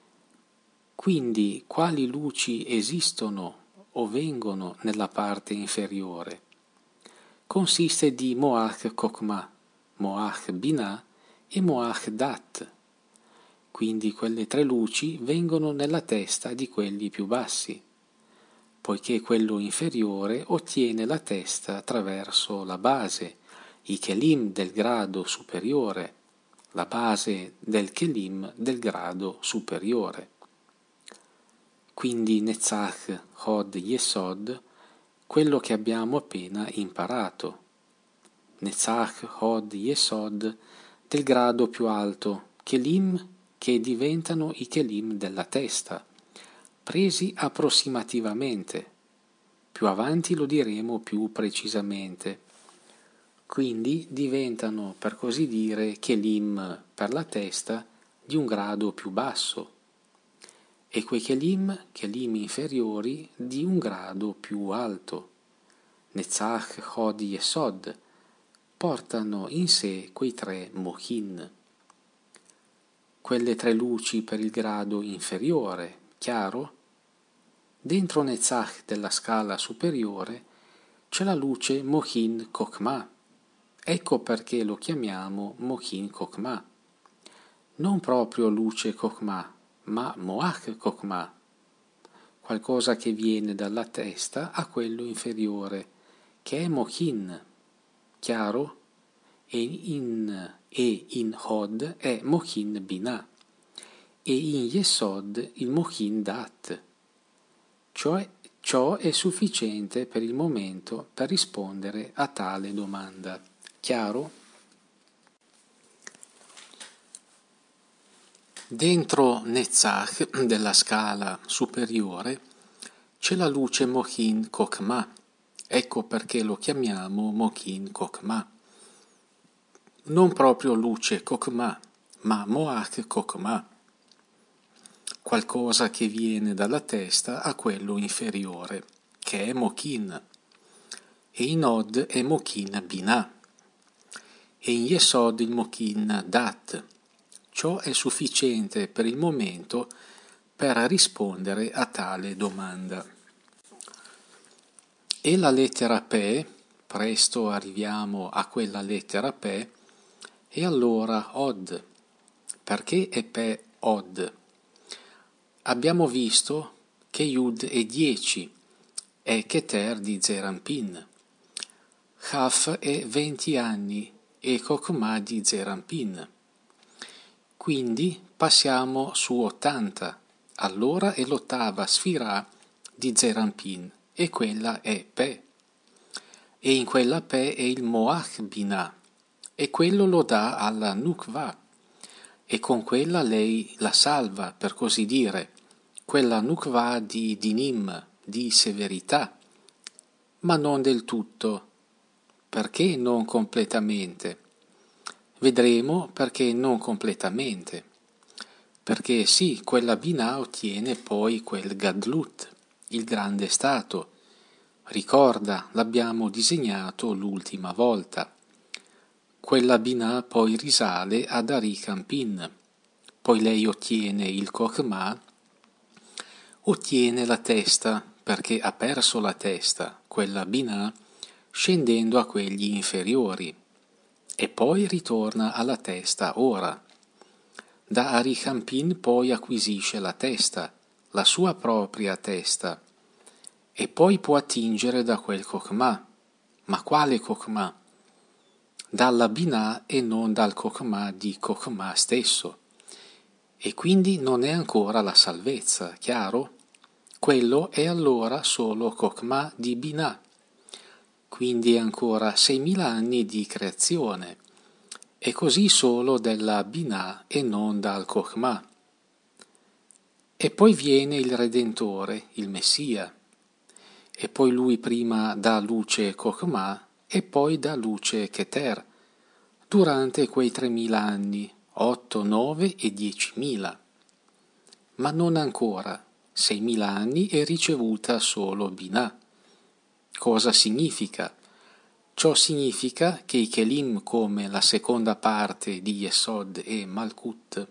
Quindi quali luci esistono o vengono nella parte inferiore? Consiste di Moach Kokma, Moach Binah e Moach Dat. Quindi quelle tre luci vengono nella testa di quelli più bassi, poiché quello inferiore ottiene la testa attraverso la base, i Kelim del grado superiore, la base del Kelim del grado superiore. Quindi Netzach, Hod, Yesod, quello che abbiamo appena imparato. Netzach, Hod, Yesod del grado più alto, Kelim che diventano i Kelim della testa, presi approssimativamente. Più avanti lo diremo più precisamente. Quindi diventano, per così dire, Kelim per la testa di un grado più basso. E quei Kelim inferiori di un grado più alto, Netzach, Hod, Yesod, portano in sé quei tre Mochin. Quelle tre luci per il grado inferiore, chiaro? Dentro Netzach della scala superiore c'è la luce Mochin Kokma. Ecco perché lo chiamiamo Mochin Kokma. Non proprio luce Kokma, ma Moach Kokma, qualcosa che viene dalla testa a quello inferiore, che è Mochin, chiaro? E in Hod è Mochin Binah, e in Yesod il Mochin Dat. Ciò è sufficiente per il momento per rispondere a tale domanda. Chiaro? Dentro Netzach della scala superiore c'è la luce Mochin Kokma, ecco perché lo chiamiamo Mochin Kokma. Non proprio luce Kokma, ma Moach Kokma, qualcosa che viene dalla testa a quello inferiore, che è Mochin, e in Hod è Mochin Binah, e in Yesod il Mochin Dat. Ciò è sufficiente per il momento per rispondere a tale domanda. E la lettera Pe, presto arriviamo a quella lettera Pe, e allora Od. Perché è Pe Od? Abbiamo visto che Yud è 10, è Keter di Zerampin. Chaf è 20 anni e Kokma di Zerampin. Quindi passiamo su 80, allora è l'ottava sfira di Zerampin e quella è Pe. E in quella Pe è il Moach Binah e quello lo dà alla Nukva e con quella lei la salva, per così dire, quella Nukva di Dinim, di severità, ma non del tutto. Perché non completamente? Vedremo perché non completamente. Perché sì, quella Binah ottiene poi quel Gadlut, il grande stato. Ricorda, l'abbiamo disegnato l'ultima volta. Quella Binah poi risale ad Arikampin. Poi lei ottiene il Kokma, ottiene la testa, perché ha perso la testa, quella Binah, scendendo a quegli inferiori. E poi ritorna alla testa ora. Da Arikampin poi acquisisce la testa, la sua propria testa, e poi può attingere da quel Kokma. Ma quale Kokma? dalla Binah e non dal Chokhmah di Chokhmah stesso. E quindi non è ancora la salvezza, chiaro? Quello è allora solo Chokhmah di Binah. Quindi è ancora 6.000 anni di creazione, e così solo della Binah e non dal Chokhmah. E poi viene il Redentore, il Messia, e poi lui prima dà luce Chokhmah e poi dà luce Keter, durante quei 3.000 anni, 8, 9 e 10.000. Ma non ancora, 6.000 anni è ricevuta solo Binah. Cosa significa? Ciò significa che i Kelim come la seconda parte di Yesod e Malkut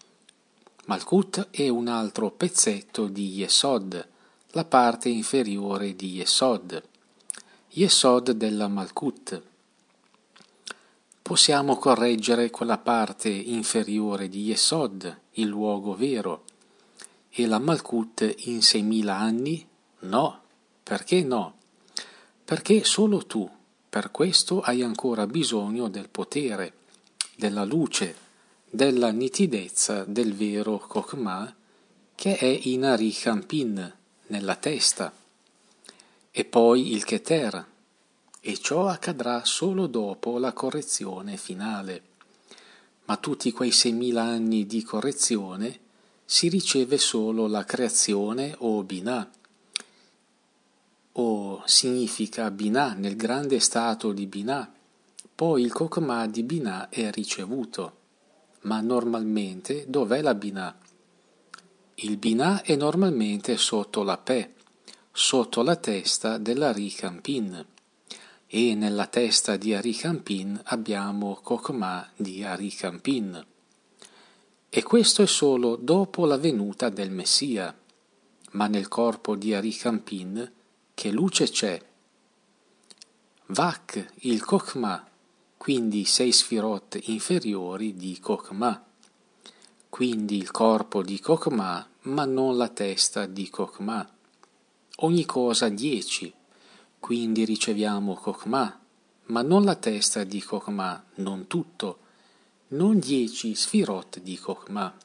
è un altro pezzetto di Yesod, la parte inferiore di Yesod della Malkut. Possiamo correggere quella parte inferiore di Yesod, il luogo vero, e la Malkut in 6.000 anni? No. Perché no? Perché solo tu, per questo hai ancora bisogno del potere, della luce, della nitidezza del vero Chokhmah, che è in Arich Anpin, nella testa, e poi il Keter, e ciò accadrà solo dopo la correzione finale. Ma tutti quei 6.000 anni di correzione si riceve solo la creazione o Binah, o significa Binah nel grande stato di Binah, poi il Chokhmah di Binah è ricevuto. Ma normalmente dov'è la Binah? Il Binah è normalmente sotto la Pe, sotto la testa dell'Arich Anpin, e nella testa di Arich Anpin abbiamo Chokhmah di Arich Anpin. E questo è solo dopo la venuta del Messia, ma nel corpo di Arich Anpin che luce c'è? Vak, il Chokhmah, quindi 6 sfirot inferiori di Chokhmah, quindi il corpo di Chokhmah, ma non la testa di Chokhmah. Ogni cosa 10, quindi riceviamo Chokhmah, ma non la testa di Chokhmah, non tutto, non 10 sfirot di Chokhmah.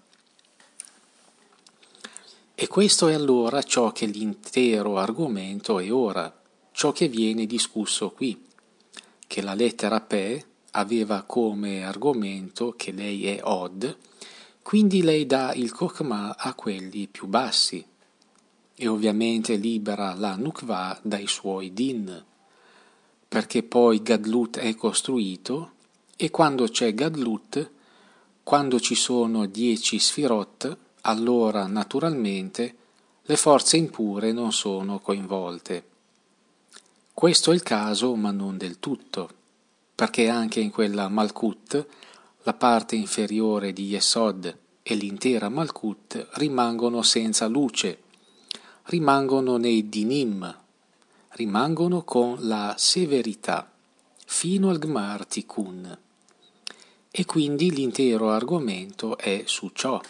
E questo è allora ciò che l'intero argomento è ora, ciò che viene discusso qui, che la lettera Pe aveva come argomento che lei è Od, quindi lei dà il Chokhmah a quelli più bassi, e ovviamente libera la Nukva dai suoi din, perché poi Gadlut è costruito, e quando c'è Gadlut, quando ci sono 10 sfirot, allora naturalmente le forze impure non sono coinvolte. Questo è il caso, ma non del tutto, perché anche in quella Malkut la parte inferiore di Yesod e l'intera Malkut rimangono senza luce, rimangono nei dinim, rimangono con la severità, fino al Gmar Tikkun. E quindi l'intero argomento è su ciò.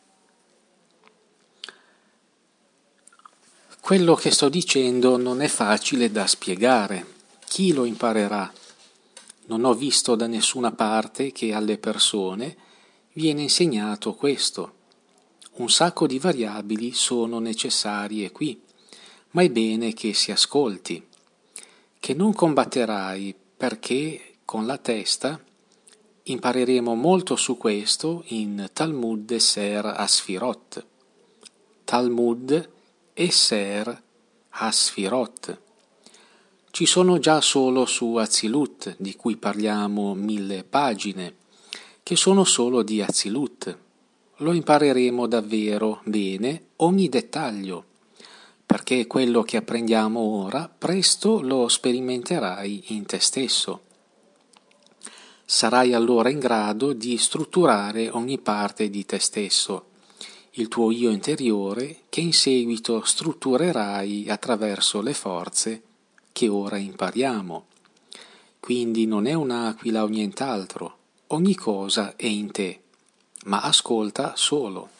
Quello che sto dicendo non è facile da spiegare. Chi lo imparerà? Non ho visto da nessuna parte che alle persone viene insegnato questo. Un sacco di variabili sono necessarie qui, ma è bene che si ascolti. Che non combatterai perché con la testa impareremo molto su questo in Talmud Eser Asfirot. Talmud Eser Asfirot. Ci sono già solo su Azilut, di cui parliamo 1000 pagine, che sono solo di Azilut. Lo impareremo davvero bene ogni dettaglio, perché quello che apprendiamo ora presto lo sperimenterai in te stesso. Sarai allora in grado di strutturare ogni parte di te stesso, il tuo io interiore, che in seguito strutturerai attraverso le forze che ora impariamo. Quindi non è un'aquila o nient'altro, ogni cosa è in te, ma ascolta solo.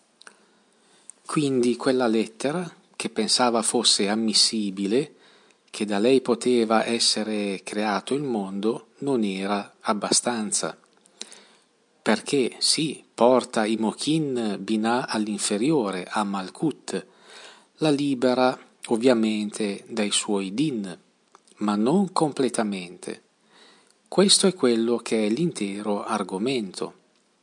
Quindi quella lettera, che pensava fosse ammissibile, che da lei poteva essere creato il mondo non era abbastanza, perché sì, porta i Mochin Binah all'inferiore, a Malkut, la libera ovviamente dai suoi din, ma non completamente. Questo è quello che è l'intero argomento.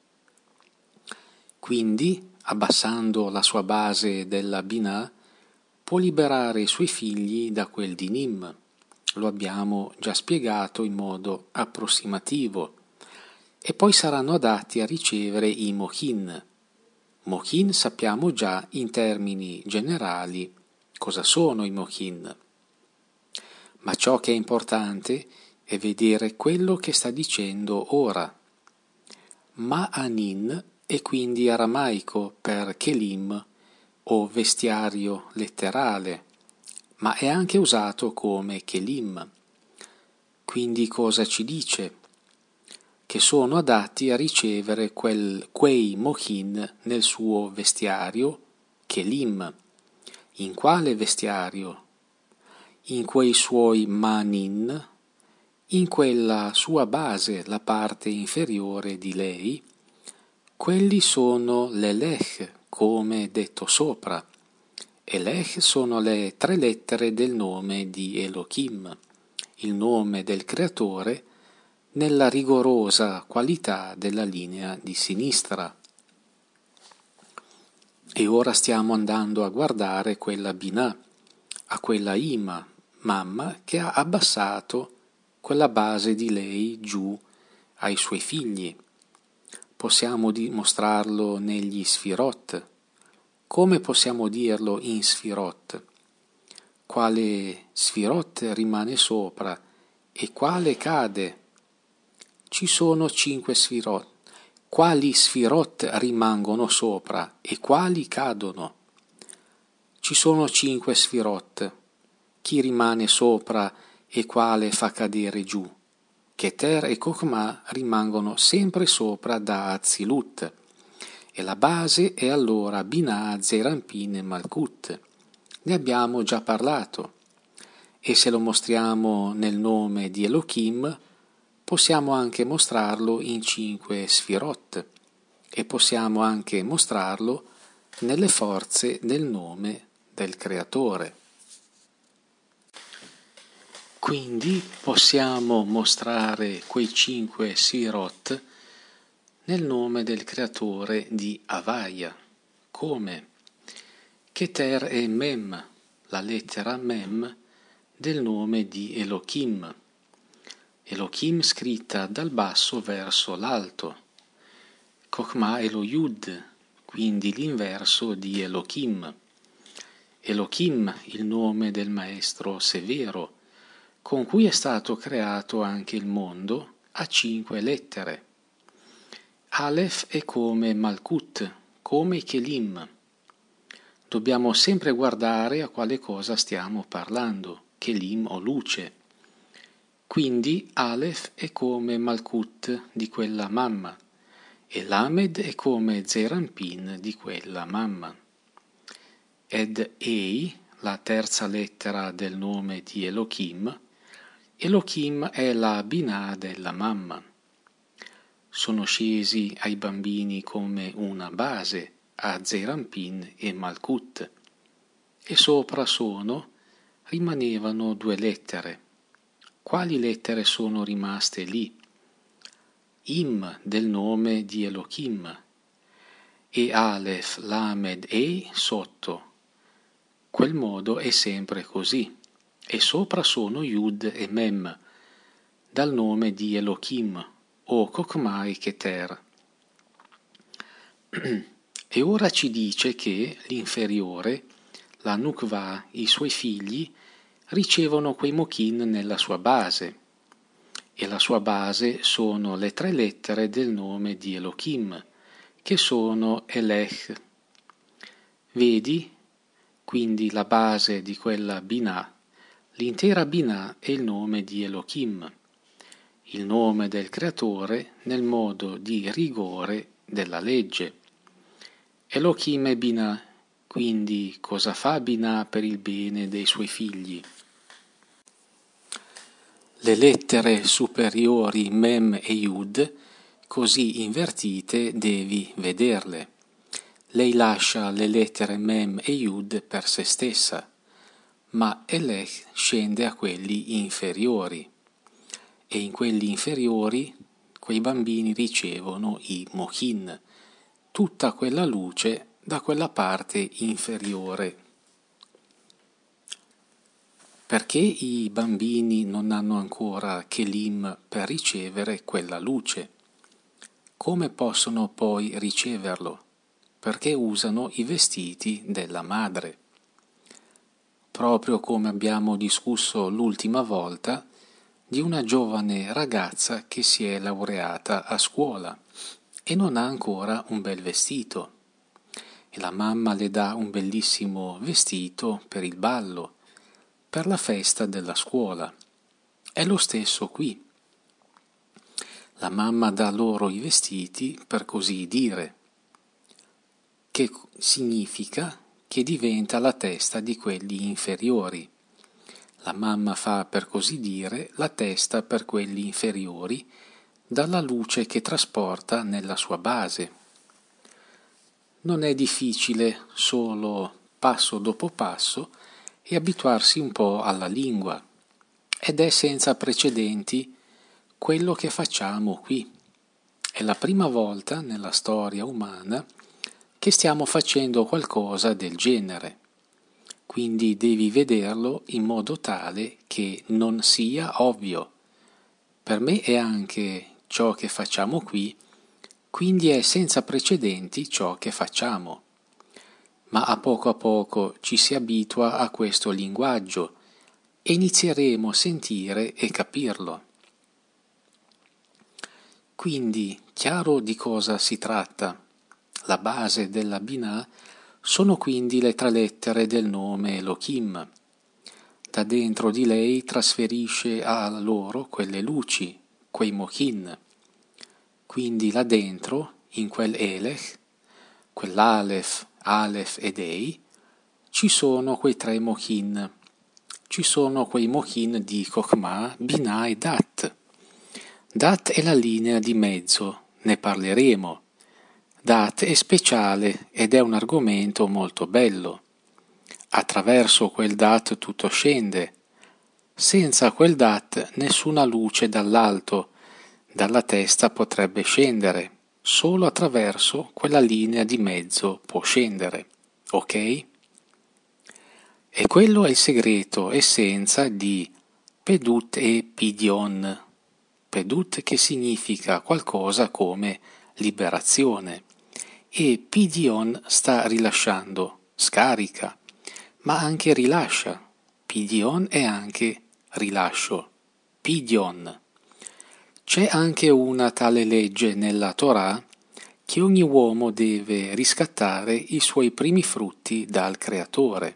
Quindi, abbassando la sua base della Binah, può liberare i suoi figli da quel dinim. Lo abbiamo già spiegato in modo approssimativo. E poi saranno adatti a ricevere i Mochin. Mochin sappiamo già in termini generali cosa sono i Mochin. Ma ciò che è importante è vedere quello che sta dicendo ora. Ma'anin è quindi aramaico per Kelim o vestiario letterale, ma è anche usato come Kelim. Quindi cosa ci dice? Che sono adatti a ricevere quei Mochin nel suo vestiario Kelim. In quale vestiario? In quei suoi Manin, in quella sua base, la parte inferiore di lei. Quelli sono l'Elech, come detto sopra. Elech sono le 3 lettere del nome di Elohim, il nome del creatore nella rigorosa qualità della linea di sinistra. E ora stiamo andando a guardare quella Binah, a quella Ima, mamma, che ha abbassato quella base di lei giù ai suoi figli. Possiamo dimostrarlo negli Sfirot. Come possiamo dirlo in Sfirot? Quale Sfirot rimane sopra e quale cade? Ci sono 5 Sfirot. Quali Sfirot rimangono sopra e quali cadono? Ci sono 5 Sfirot. Chi rimane sopra e quale fa cadere giù? Keter e Chokhmah rimangono sempre sopra da Atzilut, e la base è allora Binah, Zeranpin e Malkut. Ne abbiamo già parlato, e se lo mostriamo nel nome di Elohim, possiamo anche mostrarlo in 5 Sfirot, e possiamo anche mostrarlo nelle forze del nome del Creatore. Quindi possiamo mostrare quei 5 Sfirot nel nome del creatore di Havaya, come Keter e Mem, la lettera Mem del nome di Elohim. Elohim scritta dal basso verso l'alto. Chokhmah e lo Yud, quindi l'inverso di Elohim. Elohim, il nome del maestro severo, con cui è stato creato anche il mondo, ha 5 lettere. Aleph è come Malkut, come Kelim. Dobbiamo sempre guardare a quale cosa stiamo parlando, Kelim o luce. Quindi Aleph è come Malkut di quella mamma e Lamed è come Zeranpin di quella mamma. Ed Ei, la terza lettera del nome di Elohim, Elohim è la Binah della mamma. Sono scesi ai bambini come una base a Zeranpin e Malkut, e sopra rimanevano 2 lettere. Quali lettere sono rimaste lì? Im del nome di Elohim e Aleph, Lamed e sotto. Quel modo è sempre così. E sopra sono Yud e Mem, dal nome di Elohim, o Chokhmah e Keter. E ora ci dice che l'inferiore, la Nukva, i suoi figli, ricevono quei Mochin nella sua base, e la sua base sono le 3 lettere del nome di Elohim, che sono Elech. Vedi? Quindi la base di quella Binah. L'intera Binah è il nome di Elohim, il nome del creatore nel modo di rigore della legge. Elohim è Binah, quindi cosa fa Binah per il bene dei suoi figli? Le lettere superiori Mem e Yud, così invertite, devi vederle. Lei lascia le lettere Mem e Yud per se stessa, ma Elech scende a quelli inferiori, e in quelli inferiori quei bambini ricevono i Mochin, tutta quella luce da quella parte inferiore. Perché i bambini non hanno ancora Kelim per ricevere quella luce? Come possono poi riceverlo? Perché usano i vestiti della madre. Proprio come abbiamo discusso l'ultima volta di una giovane ragazza che si è laureata a scuola e non ha ancora un bel vestito. E la mamma le dà un bellissimo vestito per il ballo, per la festa della scuola. È lo stesso qui. La mamma dà loro i vestiti, per così dire, che significa che diventa la testa di quelli inferiori. La mamma fa, per così dire, la testa per quelli inferiori dalla luce che trasporta nella sua base. Non è difficile, solo passo dopo passo, e abituarsi un po' alla lingua, ed è senza precedenti quello che facciamo qui. È la prima volta nella storia umana che stiamo facendo qualcosa del genere, quindi devi vederlo in modo tale che non sia ovvio. Per me è anche ciò che facciamo qui, quindi è senza precedenti ciò che facciamo. Ma a poco ci si abitua a questo linguaggio e inizieremo a sentire e capirlo. Quindi, chiaro di cosa si tratta. La base della Binah sono quindi le 3 lettere del nome Elohim. Da dentro di lei trasferisce a loro quelle luci, quei Mochin. Quindi là dentro, in quel Elech, quell'Alef, Alef ed Ei, ci sono quei 3 Mochin. Ci sono quei Mochin di Chokhmah, Binah e Dat. Dat è la linea di mezzo, ne parleremo. Dat è speciale ed è un argomento molto bello. Attraverso quel Dat tutto scende. Senza quel Dat nessuna luce dall'alto, dalla testa potrebbe scendere. Solo attraverso quella linea di mezzo può scendere. Ok? E quello è il segreto, essenza di Pedut e Pidion. Pedut che significa qualcosa come liberazione e Pidion sta rilasciando, scarica, ma anche rilascia. Pidion è anche rilascio. Pidion. C'è anche una tale legge nella Torah che ogni uomo deve riscattare i suoi primi frutti dal Creatore.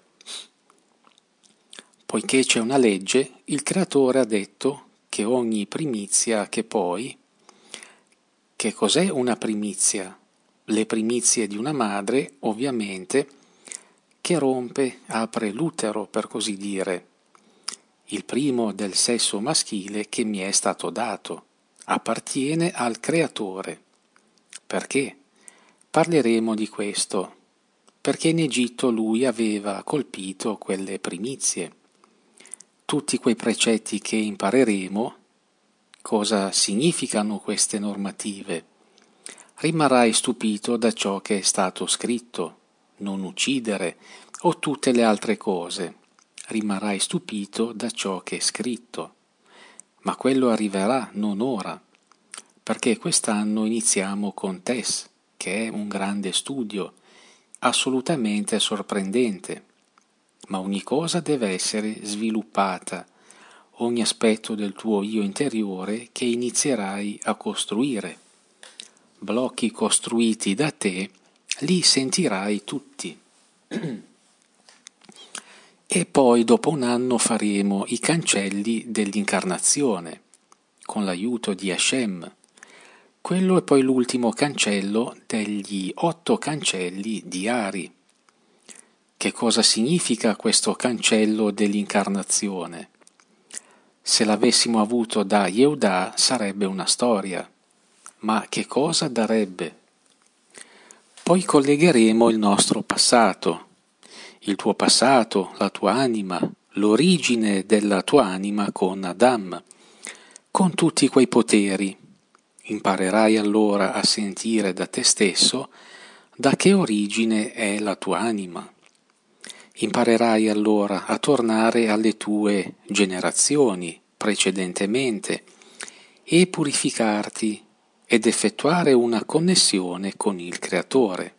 Poiché c'è una legge, il Creatore ha detto che ogni primizia che poi... Che cos'è una primizia? Le primizie di una madre, ovviamente, che rompe, apre l'utero, per così dire. Il primo del sesso maschile che mi è stato dato. Appartiene al Creatore. Perché? Parleremo di questo. Perché in Egitto lui aveva colpito quelle primizie. Tutti quei precetti che impareremo, cosa significano queste normative? Rimarrai stupito da ciò che è stato scritto, non uccidere, o tutte le altre cose. Rimarrai stupito da ciò che è scritto. Ma quello arriverà, non ora, perché quest'anno iniziamo con Tess, che è un grande studio, assolutamente sorprendente. Ma ogni cosa deve essere sviluppata, ogni aspetto del tuo io interiore che inizierai a costruire. Blocchi costruiti da te, li sentirai tutti. E poi dopo un anno faremo i cancelli dell'incarnazione, con l'aiuto di Hashem. Quello è poi l'ultimo cancello degli 8 cancelli diari. Che cosa significa questo cancello dell'incarnazione? Se l'avessimo avuto da Yehuda sarebbe una storia, ma che cosa darebbe? Poi collegheremo il nostro passato, il tuo passato, la tua anima, l'origine della tua anima con Adam, con tutti quei poteri. Imparerai allora a sentire da te stesso da che origine è la tua anima. Imparerai allora a tornare alle tue generazioni precedentemente e purificarti ed effettuare una connessione con il Creatore.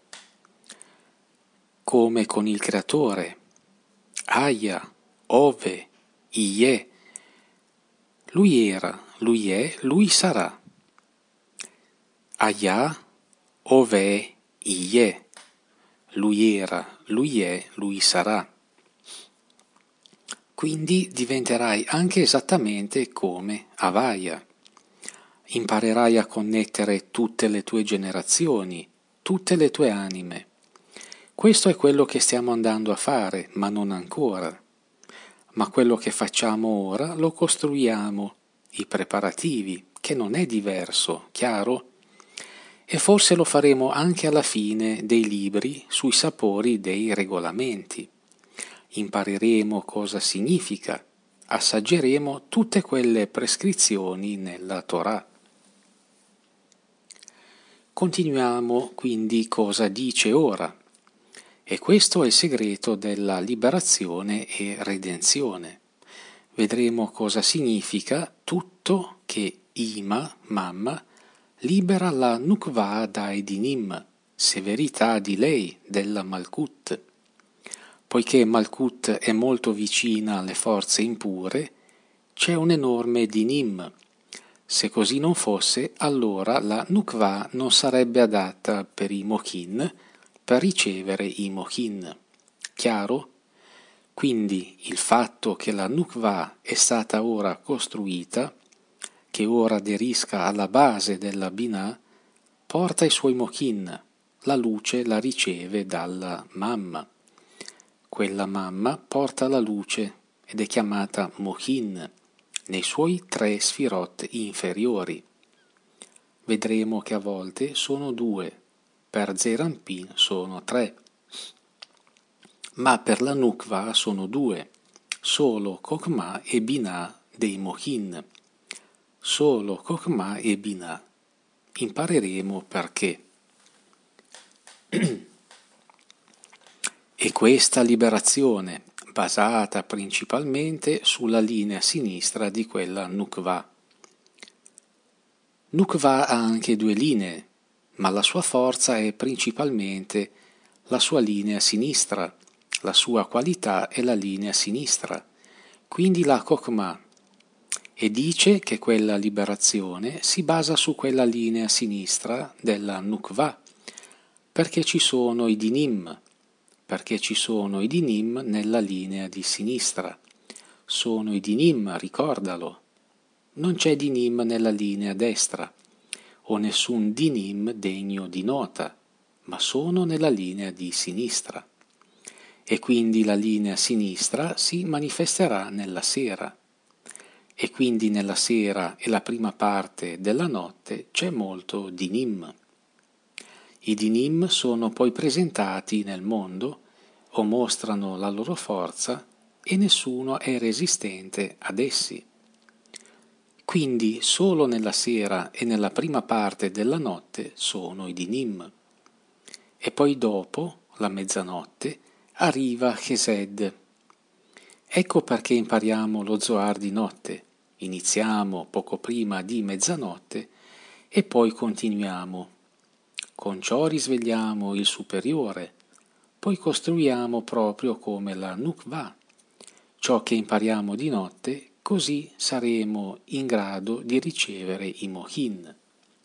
Come con il Creatore, Aya, Ove, Ie. Lui era, lui è, lui sarà. Aya, Ove, Ie. Lui era, lui è, lui sarà. Quindi diventerai anche esattamente come Avaya. Imparerai a connettere tutte le tue generazioni, tutte le tue anime. Questo è quello che stiamo andando a fare, ma non ancora. Ma quello che facciamo ora lo costruiamo, i preparativi, che non è diverso, chiaro? E forse lo faremo anche alla fine dei libri sui sapori dei regolamenti. Impareremo cosa significa, assaggeremo tutte quelle prescrizioni nella Torah. Continuiamo quindi cosa dice ora. E questo è il segreto della liberazione e redenzione. Vedremo cosa significa tutto che Ima, mamma, libera la Nukva dai dinim, severità di lei, della Malkut. Poiché Malkut è molto vicina alle forze impure, c'è un enorme dinim. Se così non fosse, allora la Nukva non sarebbe adatta per i Mochin, per ricevere i Mochin. Chiaro? Quindi il fatto che la Nukva è stata ora costruita, che ora aderisca alla base della Binah, porta i suoi Mochin, la luce la riceve dalla mamma. Quella mamma porta la luce ed è chiamata Mochin nei suoi 3 sfirot inferiori. Vedremo che a volte sono 2, per Zeranpin sono 3, ma per la Nukva sono 2, solo Kokma e Binah dei Mochin, solo Kokma e Binah. Impareremo perché. E questa liberazione, basata principalmente sulla linea sinistra di quella Nukva. Nukva ha anche 2 linee, ma la sua forza è principalmente la sua linea sinistra, la sua qualità è la linea sinistra, quindi la Kokma, e dice che quella liberazione si basa su quella linea sinistra della Nukva, perché ci sono i dinim, nella linea di sinistra. Sono i dinim, ricordalo. Non c'è dinim nella linea destra, o nessun dinim degno di nota, ma sono nella linea di sinistra. E quindi la linea sinistra si manifesterà nella sera. E quindi nella sera e la prima parte della notte c'è molto dinim. I dinim sono poi presentati nel mondo o mostrano la loro forza e nessuno è resistente ad essi. Quindi solo nella sera e nella prima parte della notte sono i dinim. E poi dopo, la mezzanotte, arriva Chesed. Ecco perché impariamo lo Zohar di notte. Iniziamo poco prima di mezzanotte e poi continuiamo. Con ciò risvegliamo il superiore, poi costruiamo proprio come la Nukva. Ciò che impariamo di notte, così saremo in grado di ricevere i Mochin.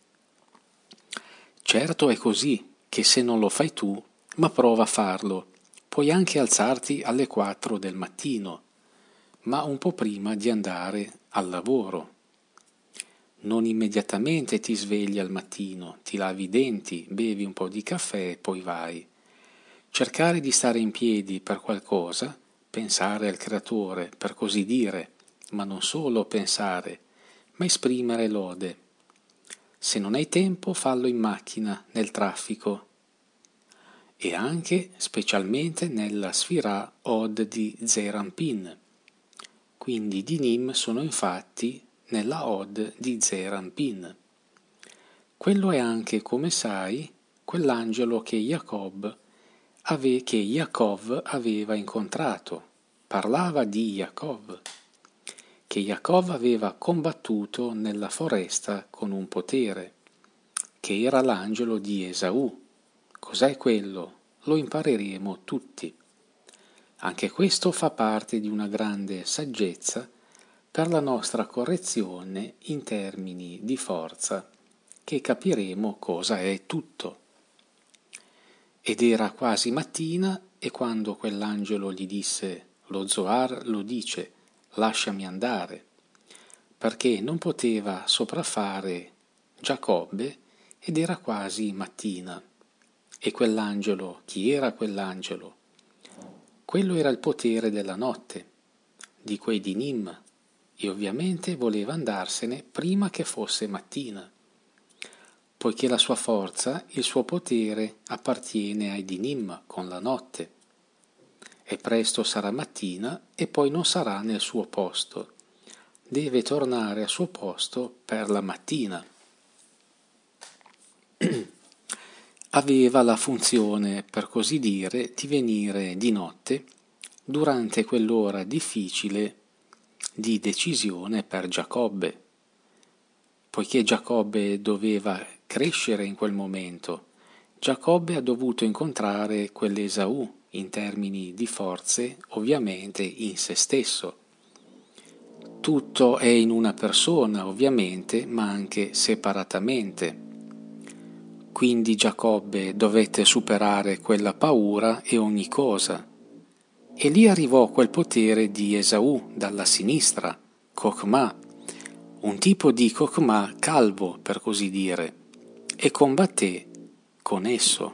Certo è così, che se non lo fai tu, ma prova a farlo, puoi anche alzarti alle 4 del mattino, ma un po' prima di andare al lavoro. Non immediatamente ti svegli al mattino, ti lavi i denti, bevi un po' di caffè e poi vai. Cercare di stare in piedi per qualcosa, pensare al Creatore, per così dire, ma non solo pensare, ma esprimere lode. Se non hai tempo, fallo in macchina, nel traffico. E anche, specialmente, nella Sfirah Od di Zeir Anpin. Quindi i dinim sono infatti nella Od di Zeir Anpin. Quello è anche, come sai, quell'angelo che Yaakov aveva incontrato. Parlava di Yaakov, che Yaakov aveva combattuto nella foresta con un potere, che era l'angelo di Esaù. Cos'è quello? Lo impareremo tutti. Anche questo fa parte di una grande saggezza per la nostra correzione in termini di forza, che capiremo cosa è tutto. Ed era quasi mattina, e quando quell'angelo gli disse, lo Zohar lo dice, lasciami andare, perché non poteva sopraffare Giacobbe ed era quasi mattina. E quell'angelo, chi era quell'angelo? Quello era il potere della notte, di quei dinim, e ovviamente voleva andarsene prima che fosse mattina, poiché la sua forza, il suo potere appartiene ai dinim con la notte. E presto sarà mattina e poi non sarà nel suo posto. Deve tornare al suo posto per la mattina. Aveva la funzione, per così dire, di venire di notte durante quell'ora difficile di decisione per Giacobbe, poiché Giacobbe doveva crescere in quel momento. Giacobbe ha dovuto incontrare quell'Esaù in termini di forze, ovviamente in se stesso. Tutto è in una persona, ovviamente, ma anche separatamente. Quindi Giacobbe dovette superare quella paura e ogni cosa. E lì arrivò quel potere di Esaù dalla sinistra, Chokhmah, un tipo di Chokhmah calvo, per così dire, e combatté con esso,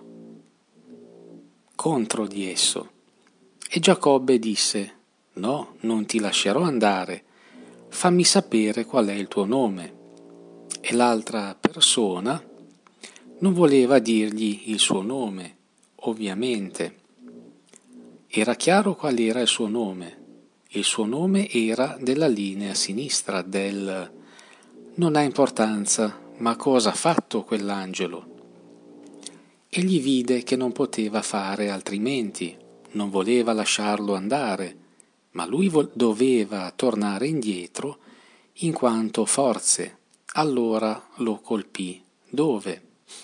contro di esso. E Giacobbe disse, no, non ti lascerò andare, fammi sapere qual è il tuo nome. E l'altra persona non voleva dirgli il suo nome, ovviamente. Era chiaro qual era il suo nome. Il suo nome era della linea sinistra, del non ha importanza, ma cosa ha fatto quell'angelo? Egli vide che non poteva fare altrimenti, non voleva lasciarlo andare, ma lui doveva tornare indietro in quanto forze. Allora lo colpì. Dove?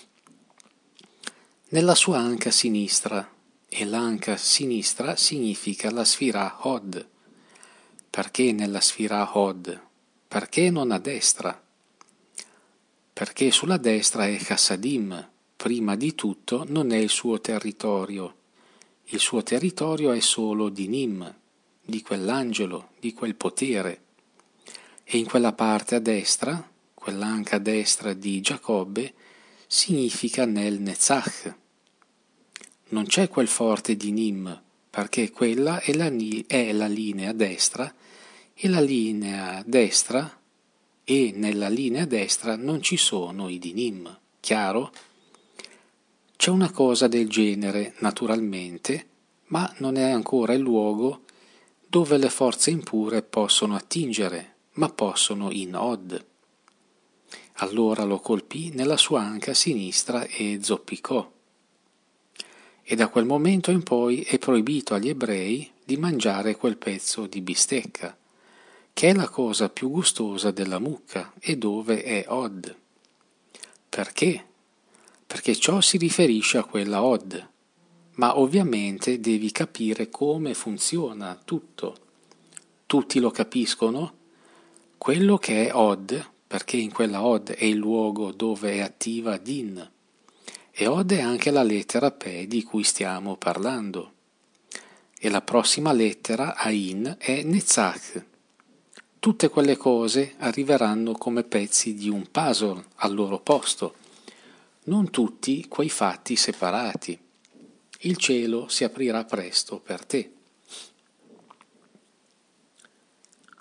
Nella sua anca sinistra, e l'anca sinistra significa la Sfirah Od. Perché nella Sfirah Od? Perché non a destra? Perché sulla destra è Chassadim, prima di tutto non è il suo territorio. Il suo territorio è solo Dinim, di quell'angelo, di quel potere. E in quella parte a destra, quell'anca destra di Giacobbe, significa nel Netzach. Non c'è quel forte di Nim, perché quella è la linea destra, e la linea destra, e nella linea destra non ci sono i dinim, chiaro? C'è una cosa del genere, naturalmente, ma non è ancora il luogo dove le forze impure possono attingere, ma possono in Od. Allora lo colpì nella sua anca sinistra e zoppicò. E da quel momento in poi è proibito agli ebrei di mangiare quel pezzo di bistecca, che è la cosa più gustosa della mucca e dove è Od. Perché? Perché ciò si riferisce a quella Od, ma ovviamente devi capire come funziona tutto. Tutti lo capiscono? Quello che è Od, perché in quella Od è il luogo dove è attiva Din. E Od è anche la lettera Pe di cui stiamo parlando. E la prossima lettera, Ain, è Netzach. Tutte quelle cose arriveranno come pezzi di un puzzle al loro posto, non tutti quei fatti separati. Il cielo si aprirà presto per te.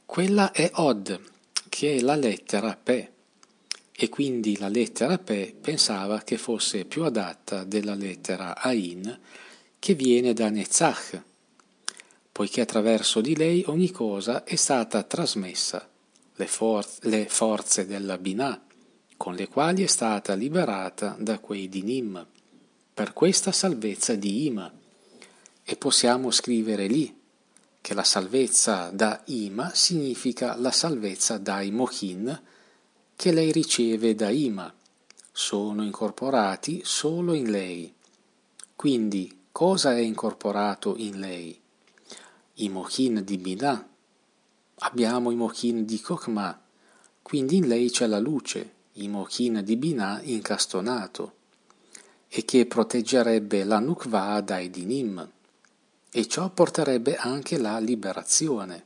Quella è Od, che è la lettera Pe, e quindi la lettera Pe pensava che fosse più adatta della lettera Ain, che viene da Netzach, poiché attraverso di lei ogni cosa è stata trasmessa, le forze della Binah, con le quali è stata liberata da quei dinim, per questa salvezza di Ima, e possiamo scrivere lì che la salvezza da Ima significa la salvezza dai Mochin che lei riceve da Ima, sono incorporati solo in lei. Quindi cosa è incorporato in lei? I Mochin di Binah, abbiamo i Mochin di Chokhmah, quindi in lei c'è la luce, i Mochin di Binah incastonato, e che proteggerebbe la Nukva dai Dinim, e ciò porterebbe anche la liberazione.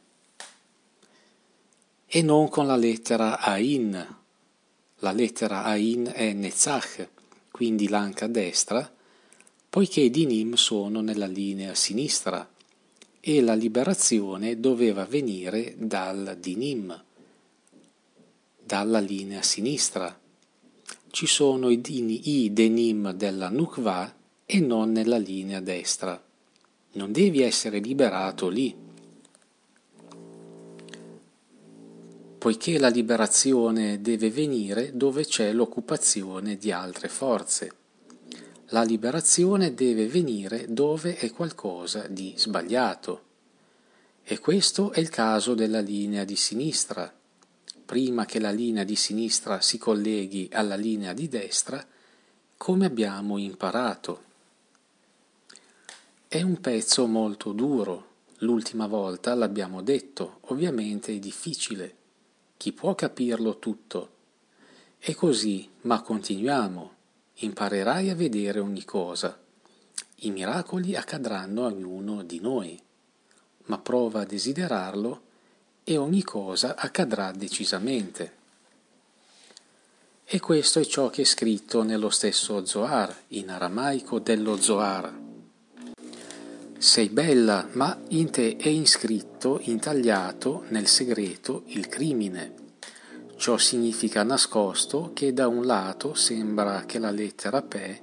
E non con la lettera Ain. La lettera Ain è Netzach, quindi l'anca destra, poiché i Dinim sono nella linea sinistra, e la liberazione doveva venire dal Dinim, dalla linea sinistra. Ci sono i Denim della Nukva e non nella linea destra. Non devi essere liberato lì, poiché la liberazione deve venire dove c'è l'occupazione di altre forze. La liberazione deve venire dove è qualcosa di sbagliato. E questo è il caso della linea di sinistra. Prima che la linea di sinistra si colleghi alla linea di destra, come abbiamo imparato. È un pezzo molto duro, l'ultima volta l'abbiamo detto, ovviamente è difficile, chi può capirlo tutto? È così, ma continuiamo, imparerai a vedere ogni cosa, i miracoli accadranno a ognuno di noi, ma prova a desiderarlo e ogni cosa accadrà decisamente. E questo è ciò che è scritto nello stesso Zohar, in aramaico dello Zohar. Sei bella, ma in te è inscritto, intagliato nel segreto il crimine. Ciò significa nascosto che da un lato sembra che la lettera Pe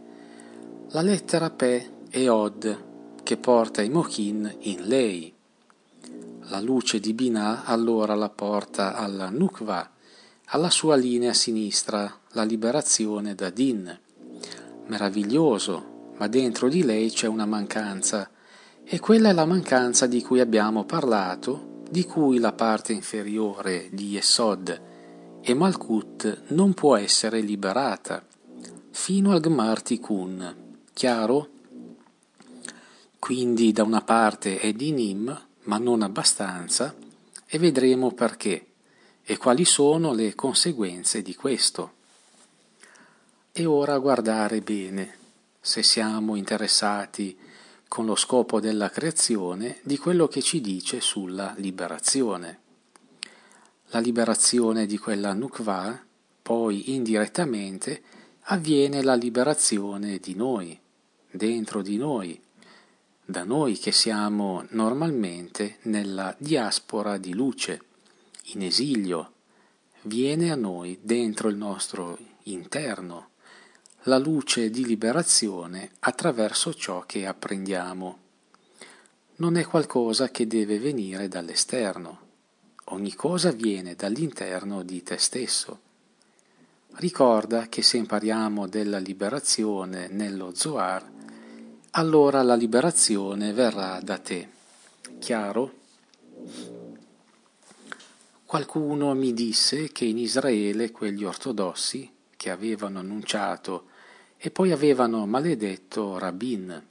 è Od, che porta i Mochin in lei. La luce di Binah allora la porta alla Nukva, alla sua linea sinistra, la liberazione da Din. Meraviglioso, ma dentro di lei c'è una mancanza, e quella è la mancanza di cui abbiamo parlato, di cui la parte inferiore di Yesod e Malkut non può essere liberata, fino al Gmar Tikkun. Chiaro? Quindi da una parte è Dinim, ma non abbastanza, e vedremo perché e quali sono le conseguenze di questo. E ora guardare bene, se siamo interessati con lo scopo della creazione, di quello che ci dice sulla liberazione. La liberazione di quella Nukva, poi indirettamente, avviene la liberazione di noi, dentro di noi, da noi che siamo normalmente nella diaspora di luce, in esilio, viene a noi dentro il nostro interno, la luce di liberazione attraverso ciò che apprendiamo. Non è qualcosa che deve venire dall'esterno, ogni cosa viene dall'interno di te stesso. Ricorda che se impariamo della liberazione nello Zohar, allora la liberazione verrà da te. Chiaro? Qualcuno mi disse che in Israele quegli ortodossi che avevano annunciato e poi avevano maledetto Rabin.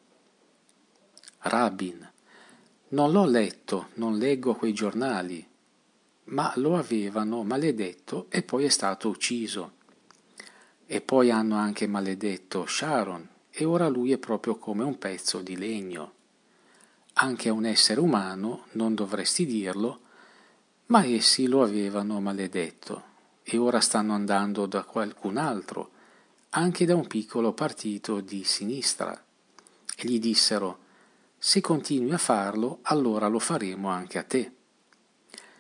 Non l'ho letto, non leggo quei giornali, ma lo avevano maledetto e poi è stato ucciso. E poi hanno anche maledetto Sharon, e ora lui è proprio come un pezzo di legno. Anche a un essere umano non dovresti dirlo, ma essi lo avevano maledetto, e ora stanno andando da qualcun altro, anche da un piccolo partito di sinistra, e gli dissero: se continui a farlo, allora lo faremo anche a te.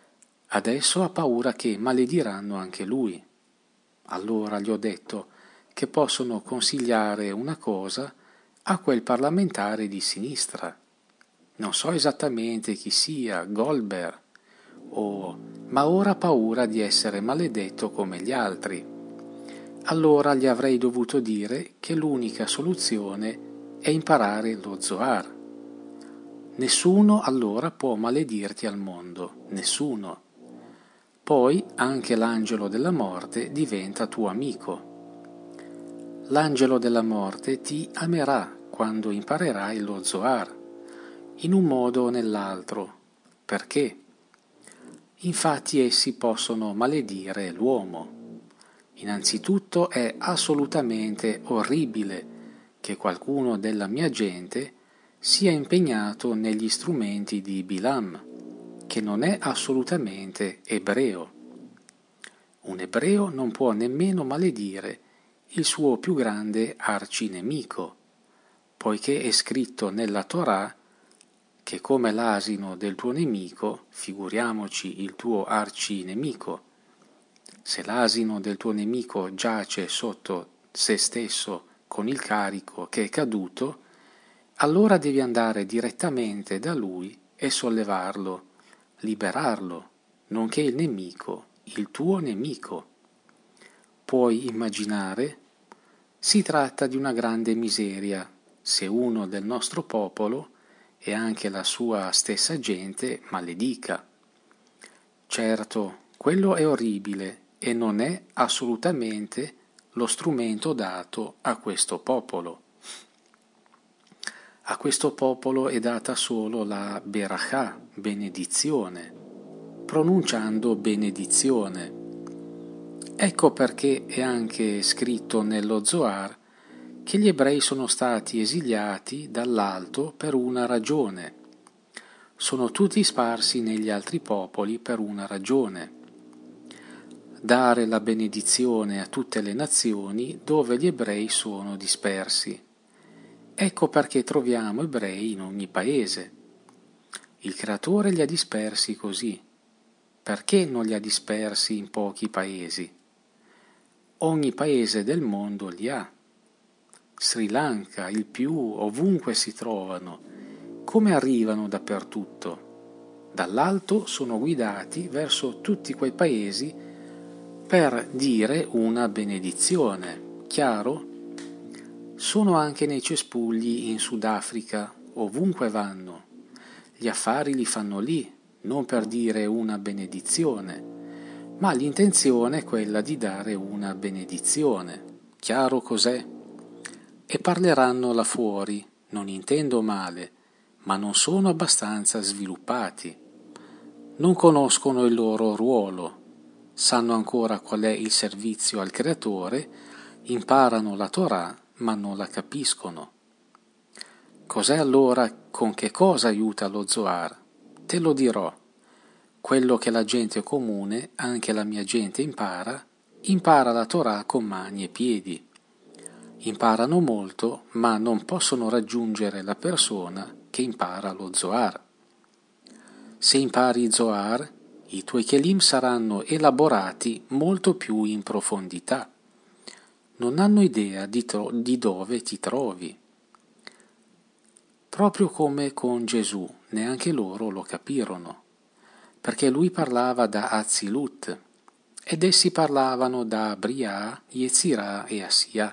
Adesso ha paura che malediranno anche lui. Allora gli ho detto che possono consigliare una cosa a quel parlamentare di sinistra. Non so esattamente chi sia, Goldberg, ma ora ha paura di essere maledetto come gli altri. Allora gli avrei dovuto dire che l'unica soluzione è imparare lo Zohar. Nessuno allora può maledirti al mondo, nessuno. Poi anche l'angelo della morte diventa tuo amico. L'angelo della morte ti amerà quando imparerai lo Zohar, in un modo o nell'altro. Perché? Infatti essi possono maledire l'uomo. Innanzitutto è assolutamente orribile che qualcuno della mia gente sia impegnato negli strumenti di Bilam, che non è assolutamente ebreo. Un ebreo non può nemmeno maledire il suo più grande arcinemico, poiché è scritto nella Torah che come l'asino del tuo nemico, figuriamoci il tuo arcinemico. Se l'asino del tuo nemico giace sotto se stesso con il carico che è caduto, allora devi andare direttamente da lui e sollevarlo, liberarlo, nonché il nemico, il tuo nemico. Puoi immaginare? Si tratta di una grande miseria se uno del nostro popolo e anche la sua stessa gente maledica. Certo, quello è orribile e non è assolutamente lo strumento dato a questo popolo. A questo popolo è data solo la berachà, benedizione, pronunciando benedizione. Ecco perché è anche scritto nello Zohar che gli ebrei sono stati esiliati dall'alto per una ragione. Sono tutti sparsi negli altri popoli per una ragione. Dare la benedizione a tutte le nazioni dove gli ebrei sono dispersi. Ecco perché troviamo ebrei in ogni paese. Il Creatore li ha dispersi così. Perché non li ha dispersi in pochi paesi? Ogni paese del mondo li ha. Sri Lanka, il più, ovunque si trovano. Come arrivano dappertutto? Dall'alto sono guidati verso tutti quei paesi per dire una benedizione. Chiaro? Sono anche nei cespugli in Sudafrica, ovunque vanno. Gli affari li fanno lì, non per dire una benedizione, ma l'intenzione è quella di dare una benedizione. Chiaro cos'è? E parleranno là fuori, non intendo male, ma non sono abbastanza sviluppati. Non conoscono il loro ruolo, sanno ancora qual è il servizio al Creatore, imparano la Torah, ma non la capiscono. Cos'è allora, con che cosa aiuta lo Zohar? Te lo dirò. Quello che la gente comune, anche la mia gente impara la Torah con mani e piedi. Imparano molto, ma non possono raggiungere la persona che impara lo Zohar. Se impari Zohar, i tuoi Kelim saranno elaborati molto più in profondità. Non hanno idea di dove ti trovi. Proprio come con Gesù, neanche loro lo capirono, perché lui parlava da Azilut, ed essi parlavano da Briah, Yetzirah e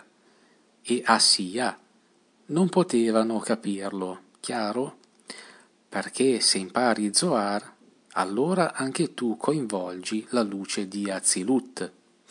Assia. Non potevano capirlo, chiaro? Perché se impari Zohar, allora anche tu coinvolgi la luce di Azilut.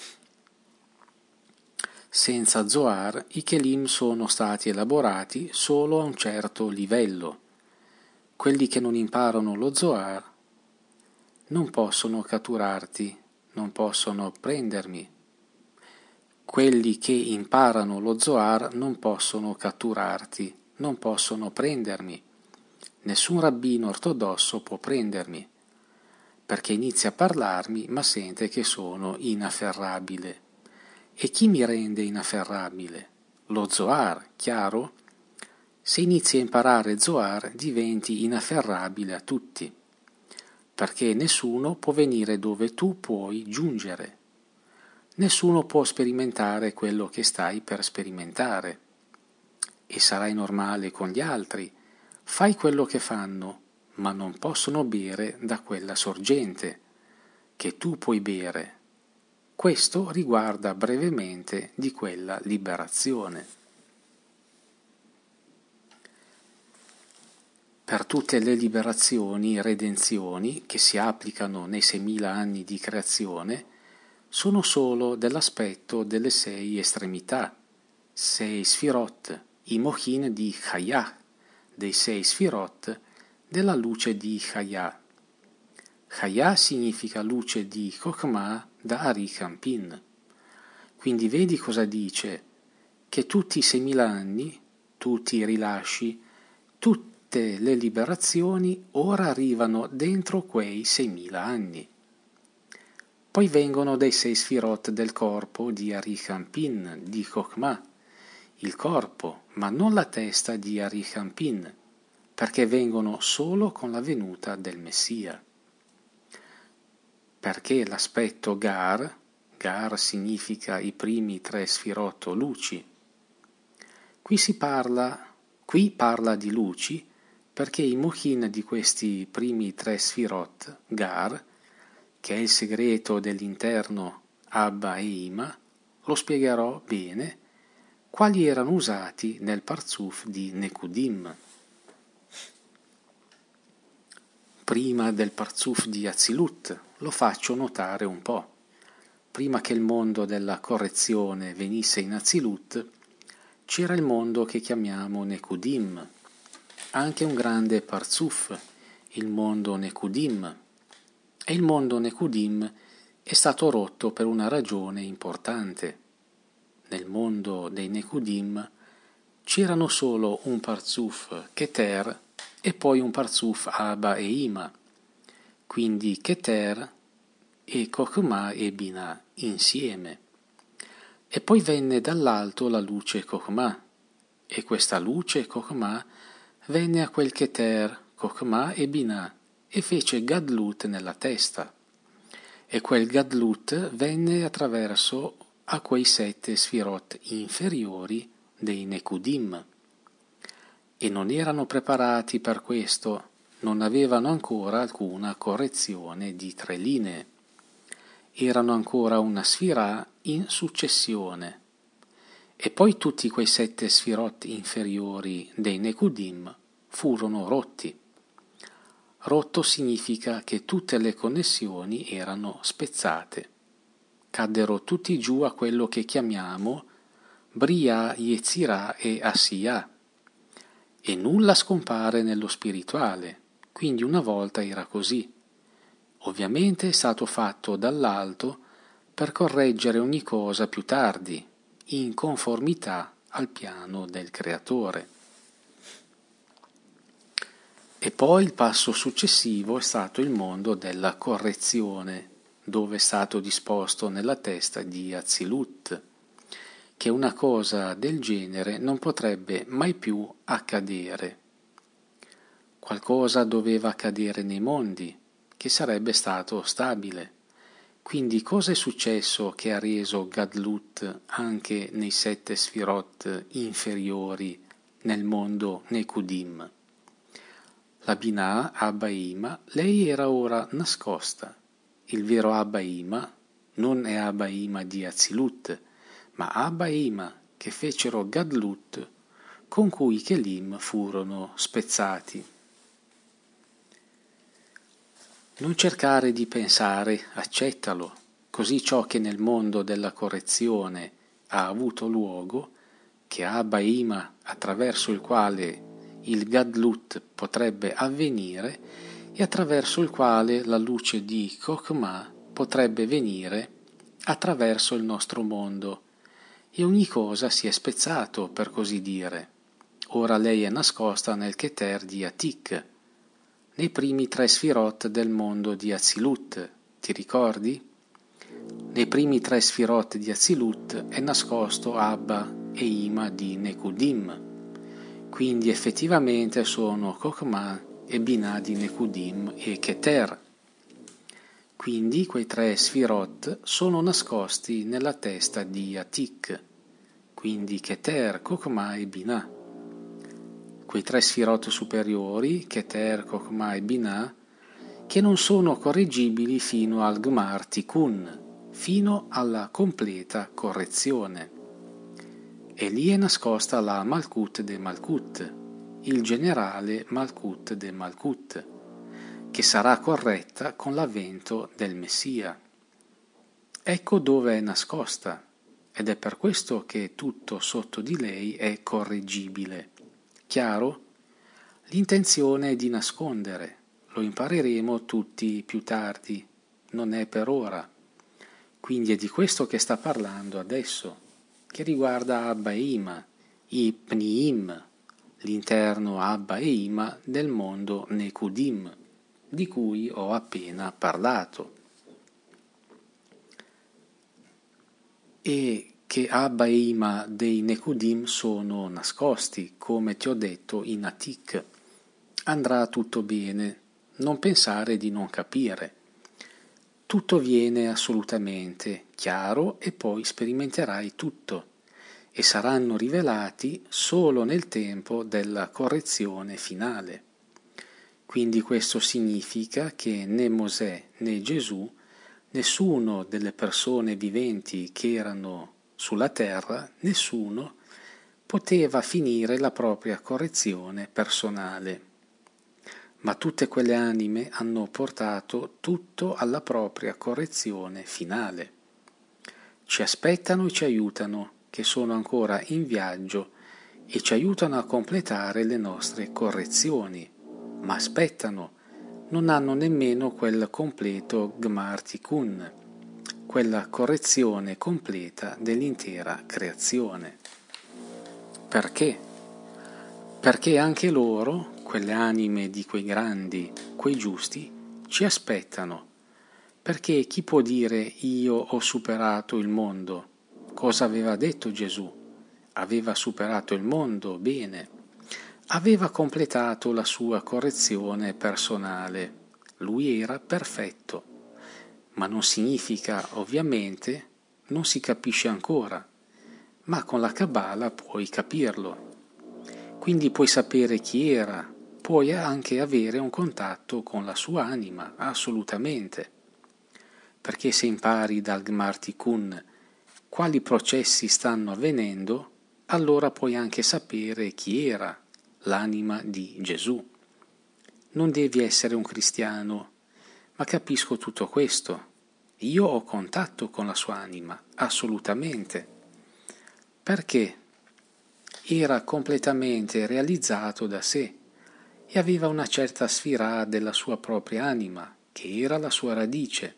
Senza Zohar i Kelim sono stati elaborati solo a un certo livello. Quelli che non imparano lo Zohar non possono catturarti, non possono prendermi. Quelli che imparano lo Zohar non possono catturarti, non possono prendermi. Nessun rabbino ortodosso può prendermi, perché inizia a parlarmi ma sente che sono inafferrabile. E chi mi rende inafferrabile? Lo Zohar, chiaro? Se inizi a imparare Zohar diventi inafferrabile a tutti. perché nessuno può venire dove tu puoi giungere. Nessuno può sperimentare quello che stai per sperimentare. E sarai normale con gli altri. Fai quello che fanno, ma non possono bere da quella sorgente che tu puoi bere. Questo riguarda brevemente di quella liberazione. Per tutte le liberazioni e redenzioni che si applicano nei 6.000 anni di creazione sono solo dell'aspetto delle 6 estremità, 6 sfirot, i mochin di Chayah, dei 6 sfirot della luce di Chayah. Chayah significa luce di Chokhmah da Arich Anpin. Quindi vedi cosa dice? Che tutti i 6.000 anni, tutti i rilasci, tutte le liberazioni ora arrivano dentro quei 6.000 anni. Poi vengono dai 6 sfirot del corpo di Arich Anpin, di Chokhmah, il corpo, ma non la testa di Arich Anpin, perché vengono solo con la venuta del Messia. Perché l'aspetto Gar significa i primi 3 sfirot o luci. Qui parla di luci perché i mochin di questi primi 3 sfirot, Gar, che è il segreto dell'interno Abba e Ima, lo spiegherò bene, quali erano usati nel Parzuf di Nekudim. Prima del Parzuf di Atzilut lo faccio notare un po'. Prima che il mondo della correzione venisse in Atzilut, c'era il mondo che chiamiamo Nekudim, anche un grande Parzuf, il mondo Nekudim. E il mondo Nekudim è stato rotto per una ragione importante. Nel mondo dei Nekudim c'erano solo un Parzuf Keter e poi un Parzuf Abba e Ima, quindi Keter e Chokhmah e Binah insieme. E poi venne dall'alto la luce Chokhmah, e questa luce Chokhmah venne a quel Keter, Chokhmah e Binah, e fece Gadlut nella testa. E quel Gadlut venne attraverso a quei 7 sfirot inferiori dei Nekudim. E non erano preparati per questo, non avevano ancora alcuna correzione di 3 linee. Erano ancora una sfirah in successione. E poi tutti quei 7 sfirot inferiori dei Nekudim furono rotti. Rotto significa che tutte le connessioni erano spezzate. Caddero tutti giù a quello che chiamiamo Bria, Yetzirah e Asiyah. E nulla scompare nello spirituale, quindi una volta era così. Ovviamente è stato fatto dall'alto per correggere ogni cosa più tardi, in conformità al piano del Creatore. E poi il passo successivo è stato il mondo della correzione, dove è stato disposto nella testa di Atzilut, che una cosa del genere non potrebbe mai più accadere. Qualcosa doveva accadere nei mondi, che sarebbe stato stabile. Quindi cosa è successo che ha reso Gadlut anche nei 7 sfirot inferiori nel mondo Nekudim? La Binah, Abba Ima, lei era ora nascosta. Il vero Abba Ima non è Abba Ima di Atzilut, ma Abba e Ima che fecero Gadlut, con cui i Kelim furono spezzati. Non cercare di pensare, accettalo, così ciò che nel mondo della correzione ha avuto luogo, che Abba e Ima attraverso il quale il Gadlut potrebbe avvenire e attraverso il quale la luce di Chokhmah potrebbe venire attraverso il nostro mondo, e ogni cosa si è spezzato, per così dire. Ora lei è nascosta nel Keter di Atik, nei primi 3 sfirot del mondo di Atzilut, ti ricordi? Nei primi 3 sfirot di Atzilut è nascosto Abba e Ima di Nekudim, quindi effettivamente sono Chokhmah e Binah di Nekudim e Keter. Quindi quei 3 Sfirot sono nascosti nella testa di Atik, quindi Keter, Chokmah e Binah. Quei 3 Sfirot superiori, Keter, Chokmah e Binah, che non sono correggibili fino al Gmar Tikkun, fino alla completa correzione. E lì è nascosta la Malkut de Malkut, il generale Malkut de Malkut, che sarà corretta con l'avvento del Messia. Ecco dove è nascosta, ed è per questo che tutto sotto di lei è correggibile. Chiaro? L'intenzione è di nascondere, lo impareremo tutti più tardi, non è per ora. Quindi è di questo che sta parlando adesso, che riguarda Abba e Ima, i Pniim, l'interno Abba e Ima del mondo Nekudim, di cui ho appena parlato. E che Abba e Ima dei Nekudim sono nascosti, come ti ho detto in Atik. Andrà tutto bene, non pensare di non capire. Tutto viene assolutamente chiaro e poi sperimenterai tutto e saranno rivelati solo nel tempo della correzione finale. Quindi questo significa che né Mosè né Gesù, nessuno delle persone viventi che erano sulla terra, nessuno poteva finire la propria correzione personale. Ma tutte quelle anime hanno portato tutto alla propria correzione finale. Ci aspettano e ci aiutano, che sono ancora in viaggio, e ci aiutano a completare le nostre correzioni, ma aspettano, non hanno nemmeno quel completo Gmar Tikkun, quella correzione completa dell'intera creazione. Perché? Perché anche loro, quelle anime di quei grandi, quei giusti, ci aspettano. Perché chi può dire io ho superato il mondo? Cosa aveva detto Gesù? Aveva superato il mondo, bene. Aveva completato la sua correzione personale. Lui era perfetto. Ma non significa, ovviamente, non si capisce ancora. Ma con la Kabbalah puoi capirlo. Quindi puoi sapere chi era, puoi anche avere un contatto con la sua anima, assolutamente. Perché se impari dal Gmar Tikkun quali processi stanno avvenendo, allora puoi anche sapere chi era l'anima di Gesù. Non devi essere un cristiano, ma capisco tutto questo. Io ho contatto con la sua anima, assolutamente. Perché? Era completamente realizzato da sé e aveva una certa sfera della sua propria anima, che era la sua radice.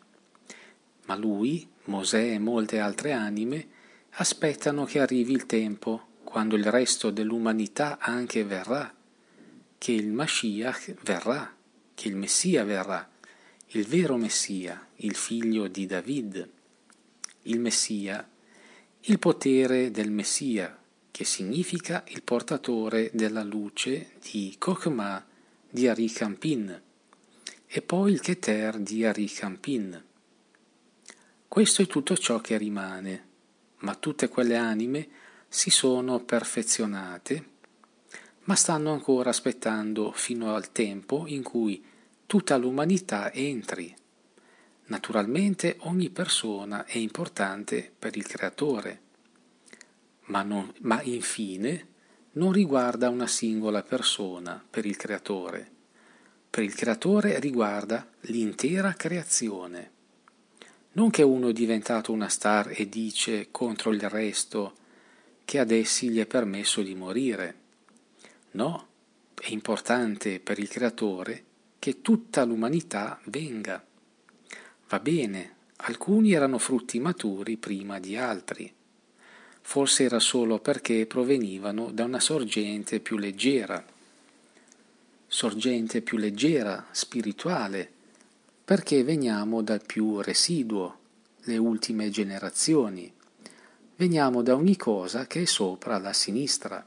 Ma lui, Mosè e molte altre anime aspettano che arrivi il tempo, quando il resto dell'umanità anche verrà, che il Mashiach verrà, che il Messia verrà, il vero Messia, il figlio di David. Il Messia, il potere del Messia, che significa il portatore della luce di Chokmah di Arikampin e poi il Keter di Arikampin. Questo è tutto ciò che rimane, ma tutte quelle anime si sono perfezionate, ma stanno ancora aspettando fino al tempo in cui tutta l'umanità entri. Naturalmente ogni persona è importante per il Creatore, ma infine non riguarda una singola persona per il Creatore. Per il Creatore riguarda l'intera creazione. Non che uno è diventato una star e dice contro il resto che ad essi gli è permesso di morire. No, è importante per il Creatore che tutta l'umanità venga. Va bene, alcuni erano frutti maturi prima di altri. Forse era solo perché provenivano da una sorgente più leggera, spirituale, perché veniamo dal più residuo, le ultime generazioni. Veniamo da ogni cosa che è sopra la sinistra.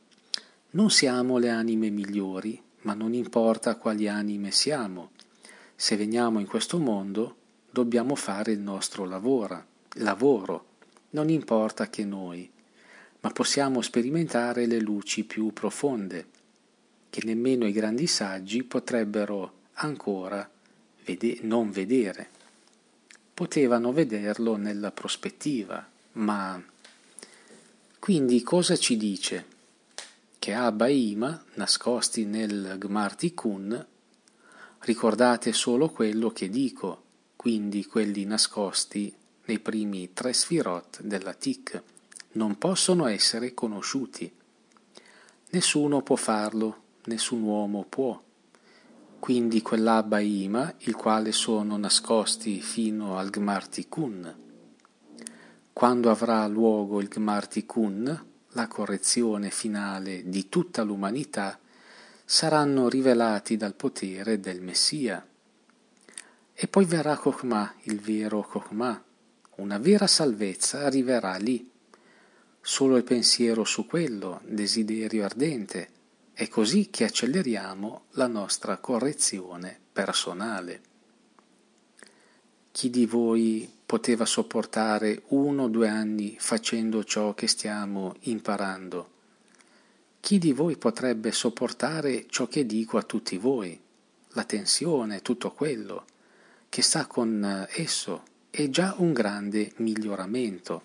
Non siamo le anime migliori, ma non importa quali anime siamo. Se veniamo in questo mondo, dobbiamo fare il nostro lavoro, non importa che noi, ma possiamo sperimentare le luci più profonde, che nemmeno i grandi saggi potrebbero ancora non vedere. Potevano vederlo nella prospettiva, ma quindi cosa ci dice? Che Abba e Ima, nascosti nel Gmar Tikkun, ricordate solo quello che dico, quindi quelli nascosti nei primi 3 sfirot della Tik, non possono essere conosciuti. Nessuno può farlo, nessun uomo può. Quindi quell'Abba e Ima, il quale sono nascosti fino al Gmar Tikkun. Quando avrà luogo il Gmar Tikkun, la correzione finale di tutta l'umanità, saranno rivelati dal potere del Messia. E poi verrà Chokhmah, il vero Chokhmah. Una vera salvezza arriverà lì. Solo il pensiero su quello, desiderio ardente, è così che acceleriamo la nostra correzione personale. Chi di voi poteva sopportare 1 o 2 anni facendo ciò che stiamo imparando? Chi di voi potrebbe sopportare ciò che dico a tutti voi? La tensione, tutto quello che sta con esso, è già un grande miglioramento.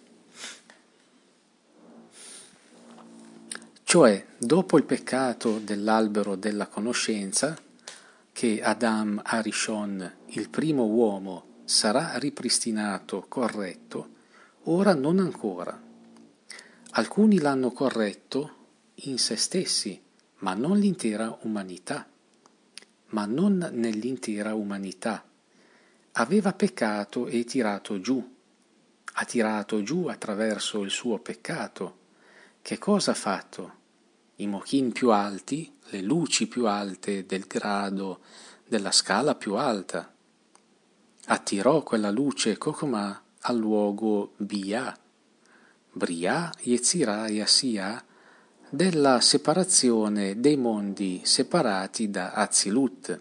Cioè, dopo il peccato dell'albero della conoscenza, che Adam Arishon, il primo uomo, sarà ripristinato, corretto, ora non ancora. Alcuni l'hanno corretto in se stessi, ma non l'intera umanità. Ma non nell'intera umanità. Aveva peccato e tirato giù. Ha tirato giù attraverso il suo peccato. Che cosa ha fatto? I mochin più alti, le luci più alte del grado della scala più alta. Attirò quella luce Chokhmah al luogo Biyah, Briah, Yetzirah e Asiyah, della separazione dei mondi separati da Atzilut.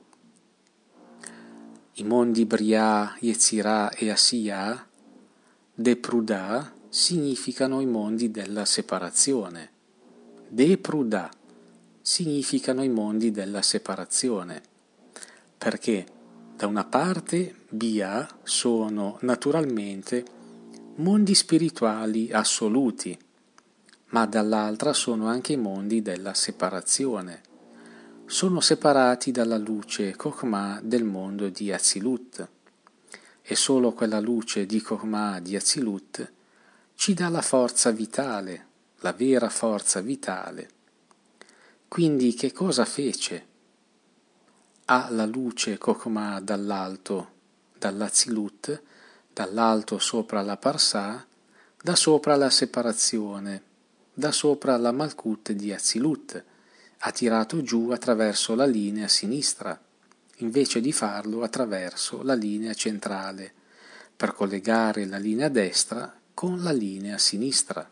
I mondi Briah, Yetzirah e Asiyah, Deprudah, significano i mondi della separazione. Deprudah significano i mondi della separazione, perché da una parte Biyah sono naturalmente mondi spirituali assoluti, ma dall'altra sono anche i mondi della separazione. Sono separati dalla luce Chokhmah del mondo di Atzilut, e solo quella luce di Chokhmah di Atzilut ci dà la forza vitale, la vera forza vitale. Quindi che cosa fece? Ha la luce Chokhmah dall'alto, dall'Atzilut, dall'alto sopra la Parsà, da sopra la separazione, da sopra la Malkut di Atzilut, ha tirato giù attraverso la linea sinistra, invece di farlo attraverso la linea centrale, per collegare la linea destra con la linea sinistra.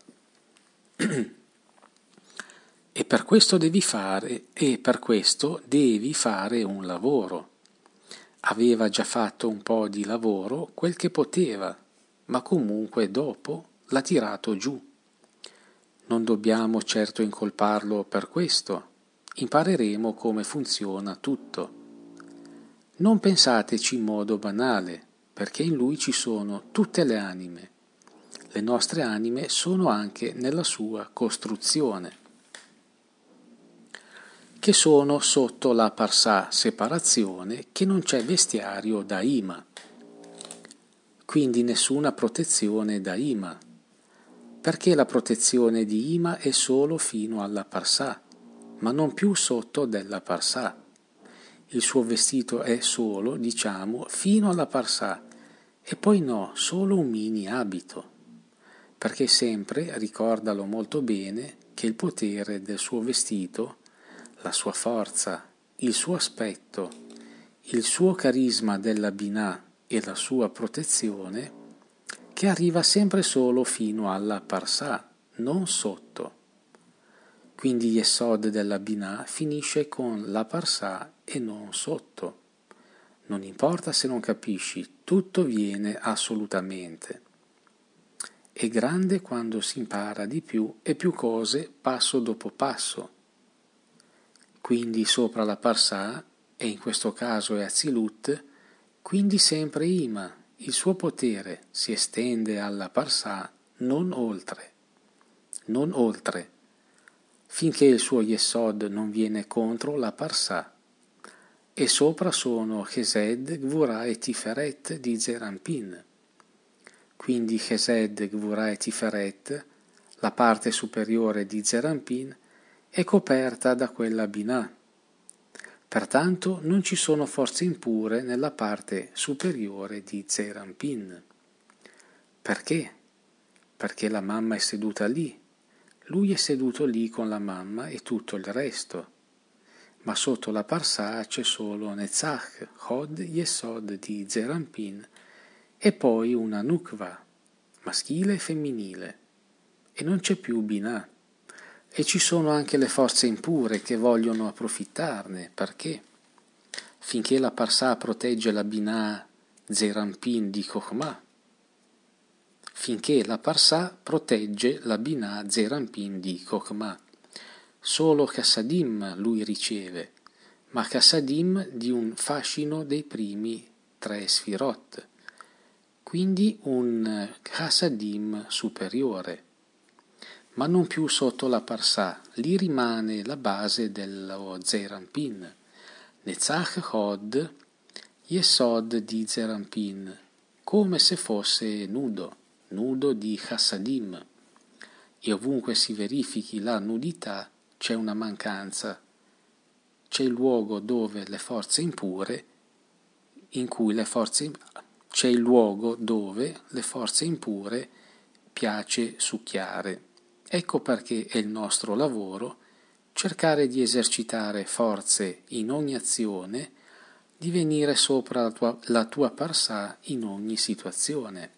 E per questo devi fare un lavoro. Aveva già fatto un po' di lavoro, quel che poteva, ma comunque dopo l'ha tirato giù. Non dobbiamo certo incolparlo per questo. Impareremo come funziona tutto. Non pensateci in modo banale, perché in lui ci sono tutte le anime. Le nostre anime sono anche nella sua costruzione, che sono sotto la Parsà separazione, che non c'è vestiario da Ima, quindi nessuna protezione da Ima, perché la protezione di Ima è solo fino alla Parsà, ma non più sotto della Parsà. Il suo vestito è solo, diciamo, fino alla Parsà, e poi no, solo un mini abito, perché sempre, ricordalo molto bene, che il potere del suo vestito, la sua forza, il suo aspetto, il suo carisma della Binah e la sua protezione, che arriva sempre solo fino alla Parsà, non sotto. Quindi Yesod della Binah finisce con la Parsà e non sotto. Non importa se non capisci, tutto viene assolutamente. È grande quando si impara di più e più cose passo dopo passo. Quindi sopra la Parsà, e in questo caso è Azilut, quindi sempre Ima, il suo potere si estende alla Parsà, non oltre, finché il suo Yesod non viene contro la Parsà. E sopra sono Chesed, Gvurah e Tiferet di Zerampin. Quindi Chesed, Gvurah e Tiferet, la parte superiore di Zerampin, è coperta da quella Binah. Pertanto non ci sono forze impure nella parte superiore di Zerampin. Perché? Perché la mamma è seduta lì. Lui è seduto lì con la mamma e tutto il resto. Ma sotto la Parsà c'è solo Netzach, Hod, Yesod di Zerampin e poi una Nukva, maschile e femminile, e non c'è più Binah. E ci sono anche le forze impure che vogliono approfittarne, perché? Finché la Parsà protegge la Binah Zerampin di Chokhmah, finché la Parsà protegge la Binah Zerampin di Chokhmah. Solo Chassadim lui riceve, ma Chassadim di un fascino dei primi 3 Sfirot, quindi un Chassadim superiore, ma non più sotto la Parsà. Lì rimane la base dello Zerampin, Netzach Hod, Yesod di Zerampin, come se fosse nudo di Chassadim, e ovunque si verifichi la nudità c'è una mancanza, c'è il luogo dove le forze impure, c'è il luogo dove le forze impure piace succhiare. Ecco perché è il nostro lavoro cercare di esercitare forze in ogni azione, di venire sopra la tua Parsà in ogni situazione.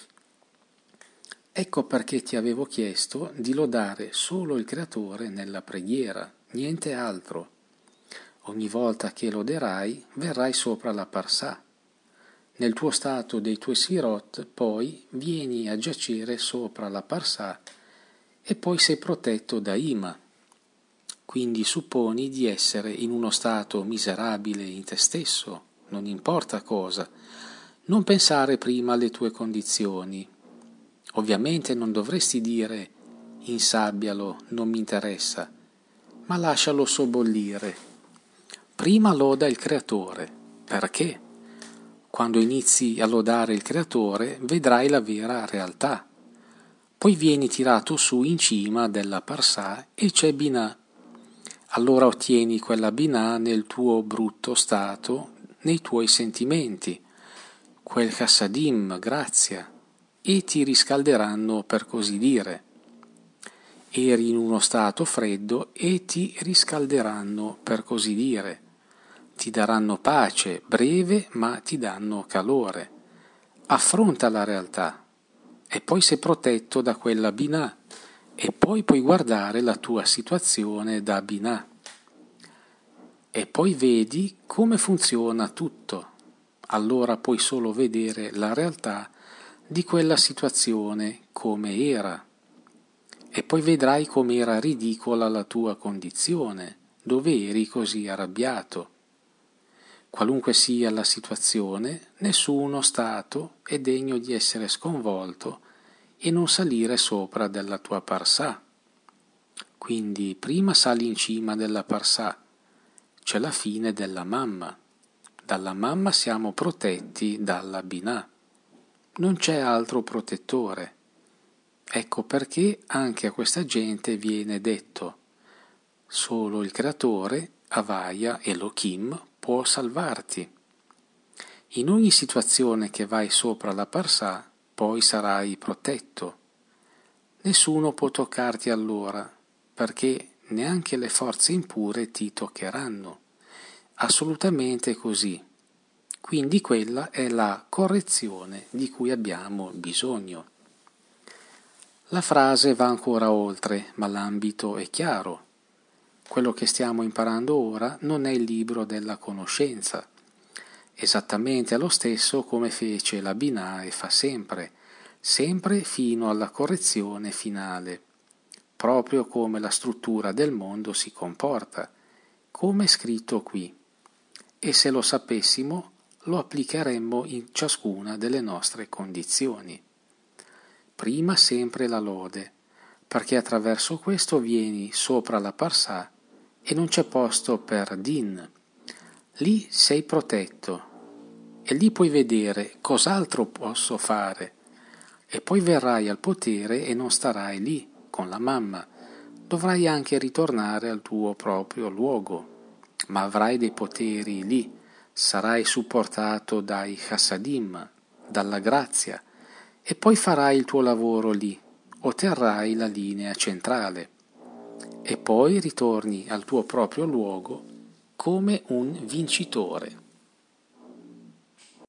Ecco perché ti avevo chiesto di lodare solo il Creatore nella preghiera, niente altro. Ogni volta che loderai, verrai sopra la Parsà. Nel tuo stato dei tuoi Sfirot, poi vieni a giacere sopra la Parsà e poi sei protetto da Ima. Quindi supponi di essere in uno stato miserabile in te stesso, non importa cosa. Non pensare prima alle tue condizioni. Ovviamente non dovresti dire insabbialo, non mi interessa, ma lascialo sobbollire. Prima loda il Creatore. Perché? Quando inizi a lodare il Creatore vedrai la vera realtà. Poi vieni tirato su in cima della Parsà e c'è Binah. Allora ottieni quella Binah nel tuo brutto stato, nei tuoi sentimenti, quel Chassadim, grazia, e ti riscalderanno, per così dire. Eri in uno stato freddo e ti riscalderanno, per così dire. Ti daranno pace, breve, ma ti danno calore. Affronta la realtà e poi sei protetto da quella Binah e poi puoi guardare la tua situazione da Binah e poi vedi come funziona tutto. Allora puoi solo vedere la realtà di quella situazione come era e poi vedrai come era ridicola la tua condizione, dove eri così arrabbiato. Qualunque sia la situazione, nessuno stato è degno di essere sconvolto e non salire sopra della tua Parsà. Quindi prima sali in cima della Parsà, c'è la fine della mamma. Dalla mamma siamo protetti dalla Binah. Non c'è altro protettore. Ecco perché anche a questa gente viene detto: solo il Creatore, Havaya, Elohim, può salvarti. In ogni situazione che vai sopra la Parsà, poi sarai protetto. Nessuno può toccarti allora, perché neanche le forze impure ti toccheranno. Assolutamente così. Quindi quella è la correzione di cui abbiamo bisogno. La frase va ancora oltre, ma l'ambito è chiaro. Quello che stiamo imparando ora non è il libro della conoscenza, esattamente lo stesso come fece la Binah e fa sempre, sempre fino alla correzione finale, proprio come la struttura del mondo si comporta, come è scritto qui. E se lo sapessimo, lo applicheremmo in ciascuna delle nostre condizioni. Prima sempre la lode, perché attraverso questo vieni sopra la parsà e non c'è posto per din. Lì sei protetto e lì puoi vedere cos'altro posso fare e poi verrai al potere e non starai lì con la mamma. Dovrai anche ritornare al tuo proprio luogo, ma avrai dei poteri lì, sarai supportato dai chassadim, dalla grazia, e poi farai il tuo lavoro lì, otterrai la linea centrale, e poi ritorni al tuo proprio luogo come un vincitore.